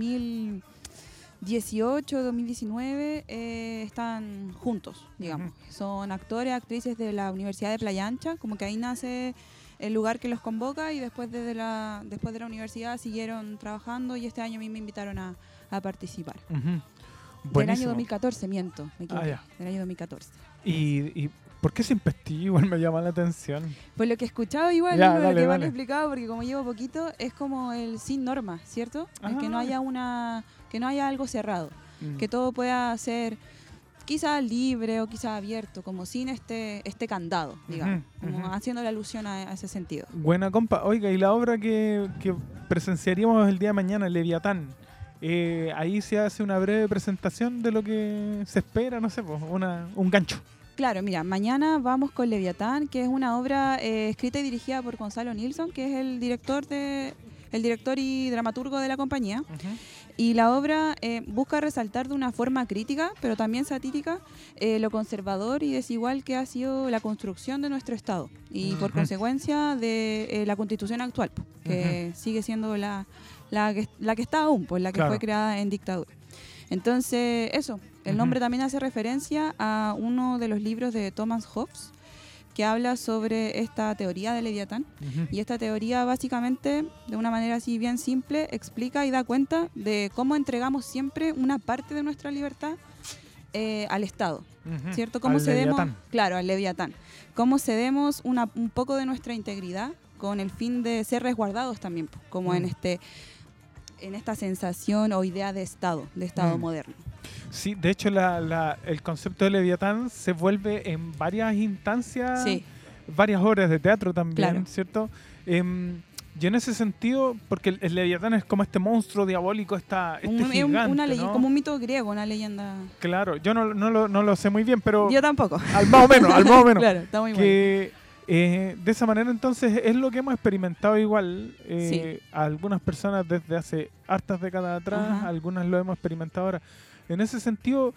2018, 2019 están juntos, digamos. Son actores, actrices de la Universidad de Playa Ancha, como que ahí nace el lugar que los convoca, y después de la universidad siguieron trabajando, y este año a mí me invitaron a participar. Del año 2014, miento, me equivoqué. Del año 2014. ¿Y por qué Sin Pestillo? Igual me llama la atención. Pues lo que he escuchado igual, Ya, lo dale, que me han dale. explicado, porque como llevo poquito, es como el sin normas, ¿cierto? El que no haya algo cerrado, que todo pueda ser quizá libre o quizá abierto, como sin este candado, digamos, como haciendo la alusión a ese sentido. Buena, compa. Oiga, y la obra que presenciaríamos el día de mañana, Leviatán, ahí se hace una breve presentación de lo que se espera, no sé, pues, un gancho. Claro, mira, mañana vamos con Leviatán, que es una obra escrita y dirigida por Gonzalo Nilsson, que es el director y dramaturgo de la compañía. Y la obra busca resaltar de una forma crítica, pero también satírica, lo conservador y desigual que ha sido la construcción de nuestro Estado. Y por consecuencia de la Constitución actual, que sigue siendo la que está aún, pues la que fue creada en dictadura. Entonces, eso, el nombre también hace referencia a uno de los libros de Thomas Hobbes, que habla sobre esta teoría de Leviatán. Y esta teoría básicamente, de una manera así bien simple, explica y da cuenta de cómo entregamos siempre una parte de nuestra libertad al Estado, ¿cierto? Cómo cedemos, claro, al Leviatán. Cómo cedemos un poco de nuestra integridad con el fin de ser resguardados también, como en esta sensación o idea de Estado moderno. Sí, de hecho el concepto de Leviatán se vuelve en varias instancias, varias obras de teatro también, ¿cierto? Y en ese sentido, porque el Leviatán es como este monstruo diabólico, gigante, ¿no? Como un mito griego, una leyenda. Claro, yo no lo sé muy bien, pero... Yo tampoco. Al más o menos. Claro, está muy bueno. De esa manera, entonces, es lo que hemos experimentado igual. A algunas personas desde hace hartas décadas atrás, algunas lo hemos experimentado ahora. En ese sentido,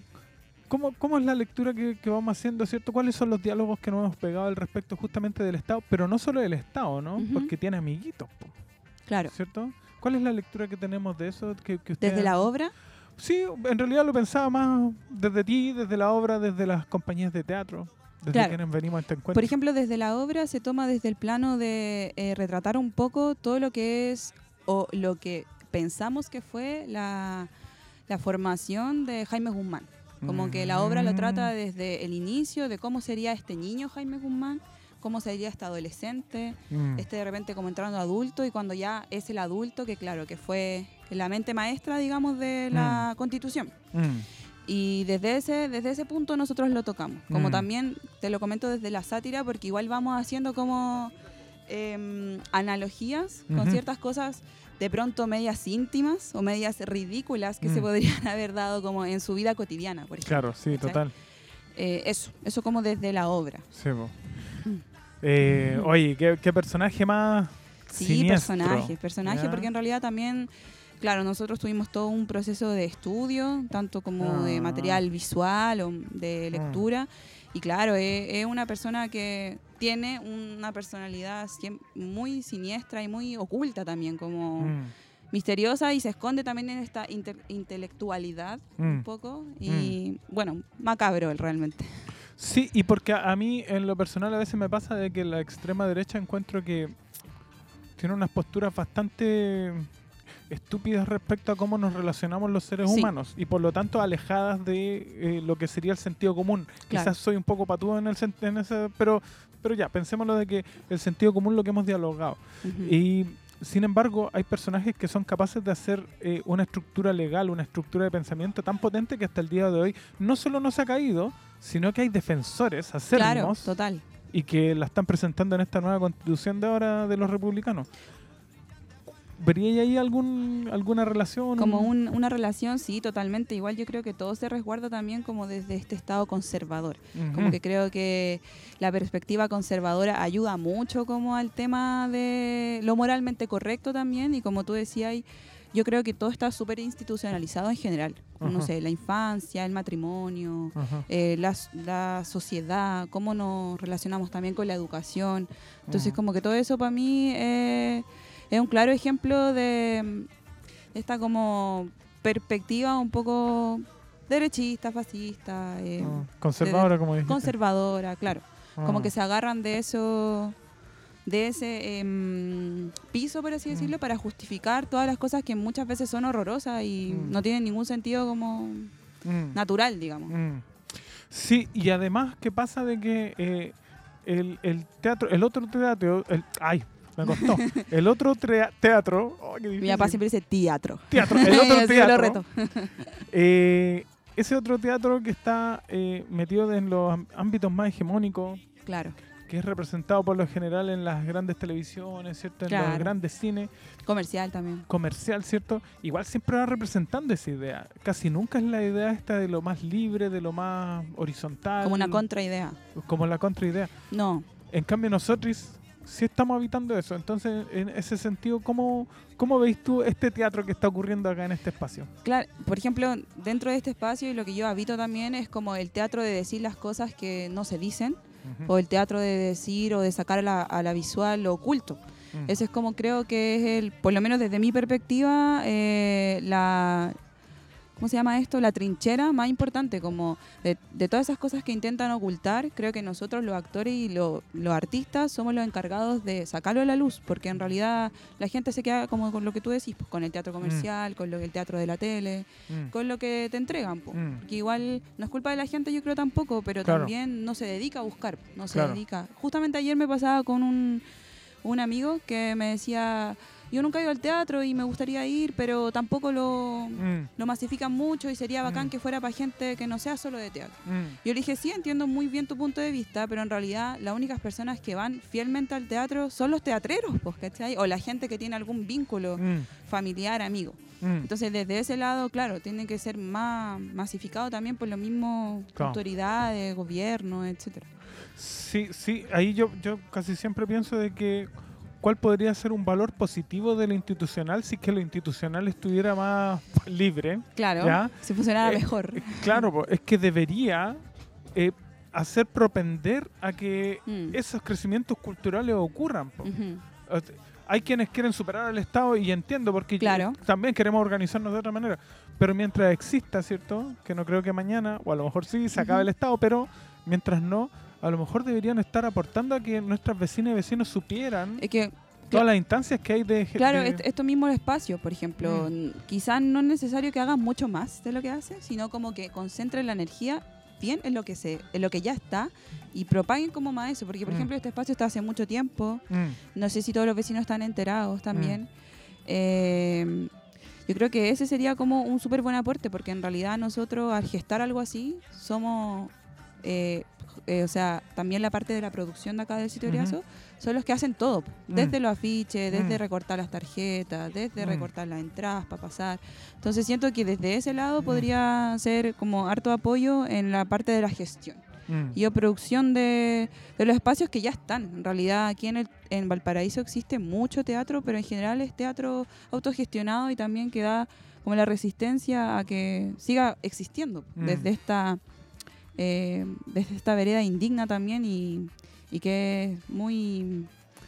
¿cómo es la lectura que vamos haciendo, cierto? ¿Cuáles son los diálogos que nos hemos pegado al respecto justamente del Estado? Pero no solo del Estado, ¿no? Porque tiene amiguitos, claro. ¿cierto? ¿Cuál es la lectura que tenemos de eso? Que usted ¿Desde la obra? Sí, en realidad lo pensaba más desde ti, desde la obra, desde las compañías de teatro. Desde quienes venimos a este encuentro. Por ejemplo, desde la obra se toma desde el plano de retratar un poco todo lo que es o lo que pensamos que fue la formación de Jaime Guzmán. Como que la obra lo trata desde el inicio de cómo sería este niño Jaime Guzmán, cómo sería este adolescente, de repente como entrando adulto, y cuando ya es el adulto, que claro, que fue la mente maestra, digamos, de la Constitución. Y desde ese punto nosotros lo tocamos. Como también te lo comento desde la sátira, porque igual vamos haciendo como analogías con ciertas cosas de pronto medias íntimas o medias ridículas que se podrían haber dado como en su vida cotidiana, por ejemplo. Claro, sí, ¿cachai? total. Eso como desde la obra. Sí, po. Oye, ¿qué personaje más Sí, siniestro? personaje, ¿Ya? porque en realidad también, claro, nosotros tuvimos todo un proceso de estudio, tanto como de material visual o de lectura, y claro, es una persona que tiene una personalidad muy siniestra y muy oculta también, como misteriosa, y se esconde también en esta intelectualidad un poco, y bueno, macabro realmente. Sí, y porque a mí en lo personal a veces me pasa de que la extrema derecha encuentro que tiene unas posturas bastante estúpidas respecto a cómo nos relacionamos los seres humanos y por lo tanto alejadas de lo que sería el sentido común. Claro. Quizás soy un poco patúo en ese, pero ya, pensémoslo de que el sentido común lo que hemos dialogado. Y sin embargo, hay personajes que son capaces de hacer una estructura legal, una estructura de pensamiento tan potente que hasta el día de hoy no solo no se ha caído, sino que hay defensores acérrimos. Claro, total. Y que la están presentando en esta nueva constitución de ahora de los republicanos. ¿Vería ahí alguna relación? Como una relación, sí, totalmente. Igual yo creo que todo se resguarda también como desde este estado conservador. Como que creo que la perspectiva conservadora ayuda mucho como al tema de lo moralmente correcto también. Y como tú decías, yo creo que todo está súper institucionalizado en general. No sé, la infancia, el matrimonio, la sociedad, cómo nos relacionamos también con la educación. Entonces como que todo eso para mí es un claro ejemplo de esta como perspectiva un poco derechista, fascista. Conservadora, como dijiste. Conservadora, claro. Como que se agarran de eso, de ese piso, por así decirlo, para justificar todas las cosas que muchas veces son horrorosas y no tienen ningún sentido como natural, digamos. Sí, y además, ¿qué pasa de que el teatro, el otro teatro, me costó. El otro teatro. Oh, mi papá siempre dice teatro. El otro teatro. Lo reto. Ese otro teatro que está metido en los ámbitos más hegemónicos. Claro. Que es representado por lo general en las grandes televisiones, ¿cierto? En los grandes cines. Comercial también. Comercial, ¿cierto? Igual siempre va representando esa idea. Casi nunca es la idea esta de lo más libre, de lo más horizontal. Como una contraidea. Como la contraidea. No. En cambio nosotros sí estamos habitando eso. Entonces, en ese sentido, ¿cómo veis tú este teatro que está ocurriendo acá en este espacio? Claro, por ejemplo, dentro de este espacio y lo que yo habito también es como el teatro de decir las cosas que no se dicen, o el teatro de decir o de sacar a la visual lo oculto. Ese es como creo que es por lo menos desde mi perspectiva, ¿cómo se llama esto? La trinchera más importante, como de todas esas cosas que intentan ocultar. Creo que nosotros los actores y los artistas somos los encargados de sacarlo a la luz, porque en realidad la gente se queda como con lo que tú decís, pues, con el teatro comercial, con el teatro de la tele, con lo que te entregan, pues. Porque igual no es culpa de la gente, yo creo tampoco, pero también no se dedica a buscar, no se dedica. Justamente ayer me pasaba con un amigo que me decía: yo nunca he ido al teatro y me gustaría ir, pero tampoco lo masifican mucho y sería bacán que fuera para gente que no sea solo de teatro. Yo le dije, sí, entiendo muy bien tu punto de vista, pero en realidad las únicas personas que van fielmente al teatro son los teatreros, pues, ¿cachai? O la gente que tiene algún vínculo familiar, amigo. Entonces, desde ese lado, claro, tiene que ser más masificado también por lo mismo autoridades, gobierno, etcétera. Sí, ahí yo casi siempre pienso de que ¿cuál podría ser un valor positivo de lo institucional si es que lo institucional estuviera más libre? Claro, ¿ya? si funcionara mejor. Claro, es que debería hacer propender a que esos crecimientos culturales ocurran. Hay quienes quieren superar al Estado y entiendo porque también queremos organizarnos de otra manera. Pero mientras exista, ¿cierto? Que no creo que mañana, o a lo mejor sí, se acabe el Estado, pero mientras no, a lo mejor deberían estar aportando a que nuestras vecinas y vecinos supieran todas las instancias que hay de... Claro, esto mismo el espacio, por ejemplo. Quizás no es necesario que hagan mucho más de lo que hace, sino como que concentren la energía bien en lo que ya está y propaguen como más eso. Porque, por ejemplo, este espacio está hace mucho tiempo. No sé si todos los vecinos están enterados también. Yo creo que ese sería como un súper buen aporte, porque en realidad nosotros al gestar algo así somos o sea, también la parte de la producción de acá del Sitio Oriazo, son los que hacen todo, desde los afiches, desde recortar las tarjetas, desde recortar las entradas para pasar. Entonces siento que desde ese lado podría ser como harto apoyo en la parte de la gestión. Y producción de los espacios que ya están. En realidad aquí en Valparaíso existe mucho teatro, pero en general es teatro autogestionado y también que da como la resistencia a que siga existiendo desde esta vereda indigna también y que es muy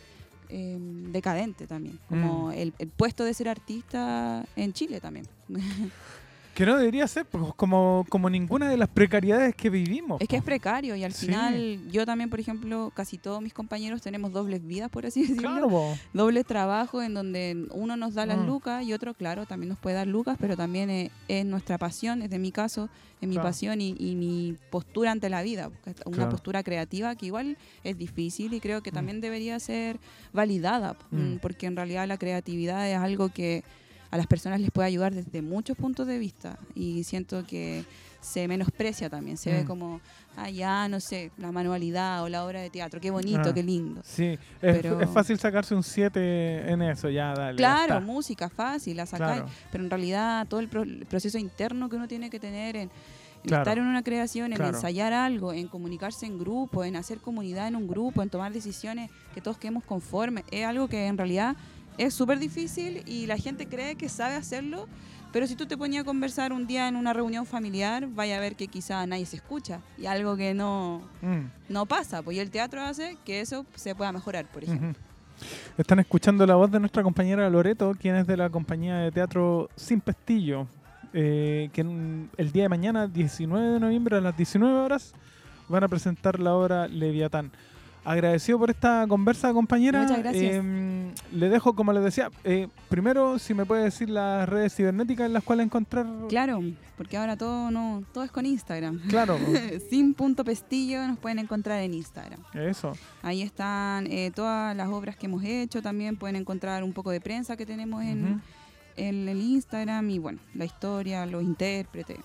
decadente también, como el puesto de ser artista en Chile también. Que no debería ser, pues, como ninguna de las precariedades que vivimos. Es que es precario y al final yo también, por ejemplo, casi todos mis compañeros tenemos dobles vidas, por así decirlo. Claro, doble trabajo en donde uno nos da las lucas y otro, claro, también nos puede dar lucas, pero también es nuestra pasión, es de mi caso, es mi pasión y mi postura ante la vida. Una postura creativa que igual es difícil y creo que también debería ser validada, porque en realidad la creatividad es algo que a las personas les puede ayudar desde muchos puntos de vista y siento que se menosprecia también, se ve como, ya no sé, la manualidad o la obra de teatro, qué bonito, qué lindo. Sí, es fácil sacarse un 7 en eso, ya dale. Claro, ya música fácil, la sacáis, pero en realidad todo el proceso interno que uno tiene que tener en estar en una creación, en ensayar algo, en comunicarse en grupo, en hacer comunidad en un grupo, en tomar decisiones que todos quedemos conformes, es algo que en realidad es súper difícil y la gente cree que sabe hacerlo, pero si tú te ponías a conversar un día en una reunión familiar, vaya a ver que quizá nadie se escucha y algo que no pasa, pues y el teatro hace que eso se pueda mejorar, por ejemplo. Están escuchando la voz de nuestra compañera Loreto, quien es de la compañía de teatro Sin Pestillo, que el día de mañana, 19 de noviembre a las 19 horas, van a presentar la obra Leviatán. Agradecido por esta conversa, compañera. Muchas gracias. Le dejo, como les decía, primero, si me puede decir las redes cibernéticas en las cuales encontrar... Claro, porque ahora todo es con Instagram. Claro. Sin.pestillo nos pueden encontrar en Instagram. Eso. Ahí están todas las obras que hemos hecho. También pueden encontrar un poco de prensa que tenemos en el Instagram. Y bueno, la historia, los intérpretes.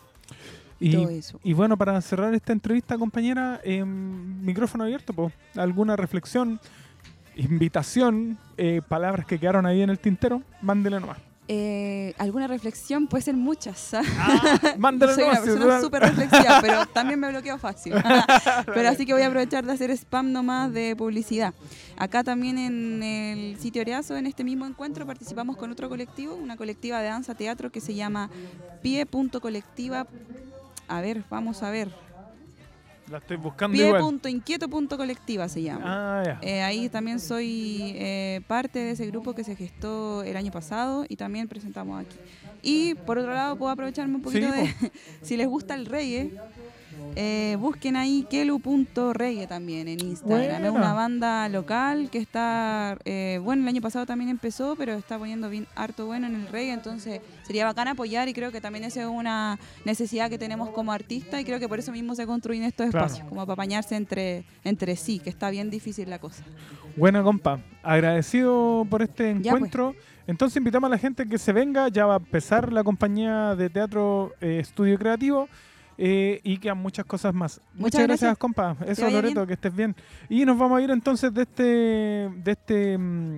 Y bueno, para cerrar esta entrevista, compañera, micrófono abierto, pues, alguna reflexión, invitación, palabras que quedaron ahí en el tintero, mándele nomás. Alguna reflexión, puede ser muchas. Mándele soy nomás. Soy una persona súper reflexiva, pero también me bloqueo fácil. Pero así que voy a aprovechar de hacer spam nomás de publicidad. Acá también en el Sitio Oriazo, en este mismo encuentro, participamos con otro colectivo, una colectiva de danza teatro que se llama Pie.colectiva. A ver, vamos a ver. La estoy buscando igual. Pie.inquieto.colectiva se llama. Ahí también soy parte de ese grupo que se gestó el año pasado y también presentamos aquí. Y por otro lado, puedo aprovecharme un poquito de... si les gusta el reggae, busquen ahí kelu.reggae también en Instagram. Bueno. Es una banda local que está... bueno, el año pasado también empezó, pero está poniendo bien harto bueno en el reggae, entonces sería bacán apoyar y creo que también esa es una necesidad que tenemos como artistas y creo que por eso mismo se construyen estos espacios, como para apañarse entre sí, que está bien difícil la cosa. Buena, compa. Agradecido por este encuentro. Pues. Entonces invitamos a la gente que se venga. Ya va a empezar la compañía de teatro Estudio Creativo. Y quedan muchas cosas más. Muchas gracias, compa. Eso, Loreto, que estés bien. Y nos vamos a ir entonces de este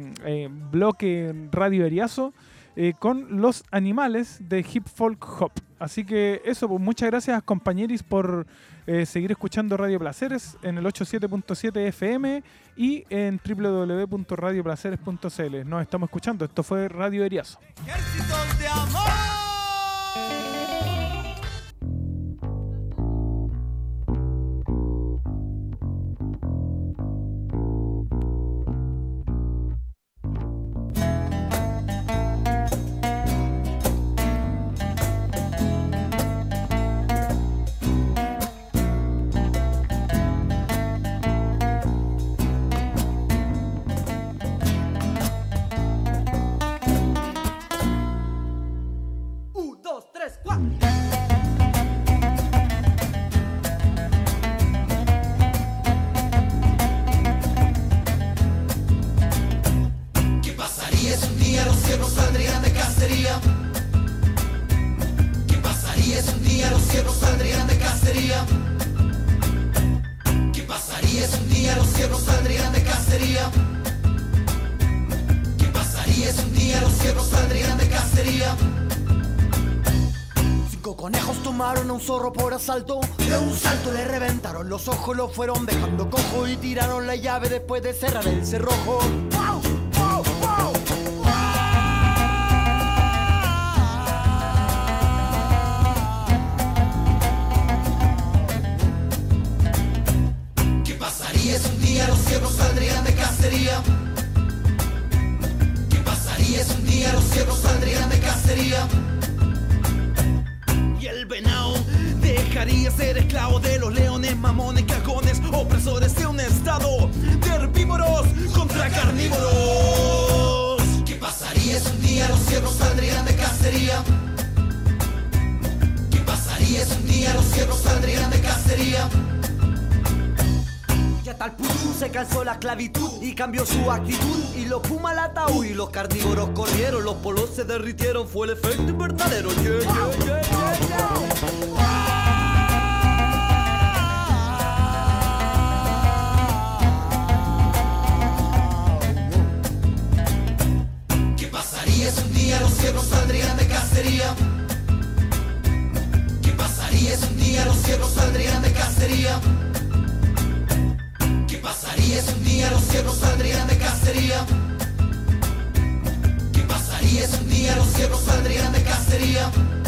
bloque Radio Eriazo con Los Animales de Hip Folk Hop. Así que eso, pues muchas gracias, compañeris, por seguir escuchando Radio Placeres en el 87.7 FM y en www.radioplaceres.cl. Nos estamos escuchando. Esto fue Radio Eriazo. Ejércitos de amor. ¿Qué pasaría si un día los ciervos saldrían de cacería? ¿Qué pasaría si un día los ciervos saldrían de cacería? 5 conejos tomaron a un zorro por asalto. De un salto le reventaron los ojos, lo fueron dejando cojo y tiraron la llave después de cerrar el cerrojo. ¡Wow! ¡Wow! ¡Wow! ¿Qué pasaría si un día los ciervos saldrían de cacería? ¿Qué pasaría si un día los ciervos saldrían de cacería? Y el venado dejaría ser esclavo de los leones, mamones, cagones, opresores de un estado de herbívoros contra carnívoros. ¿Qué pasaría si un día los ciervos saldrían de cacería? ¿Qué pasaría si un día los ciervos saldrían de cacería? Ya tal pudú se cansó la esclavitud y cambió su actitud. Y los pumas al ataúd y los carnívoros corrieron. Los polos se derritieron, fue el efecto verdadero. Yeah, yeah, yeah, yeah, yeah. ¿Qué pasaría si un día los ciervos saldrían de cacería? ¿Qué pasaría si un día los ciervos saldrían de cacería? ¿Qué pasaría si un día los ciervos saldrían de cacería? ¿Qué pasaría si un día los ciervos saldrían de cacería?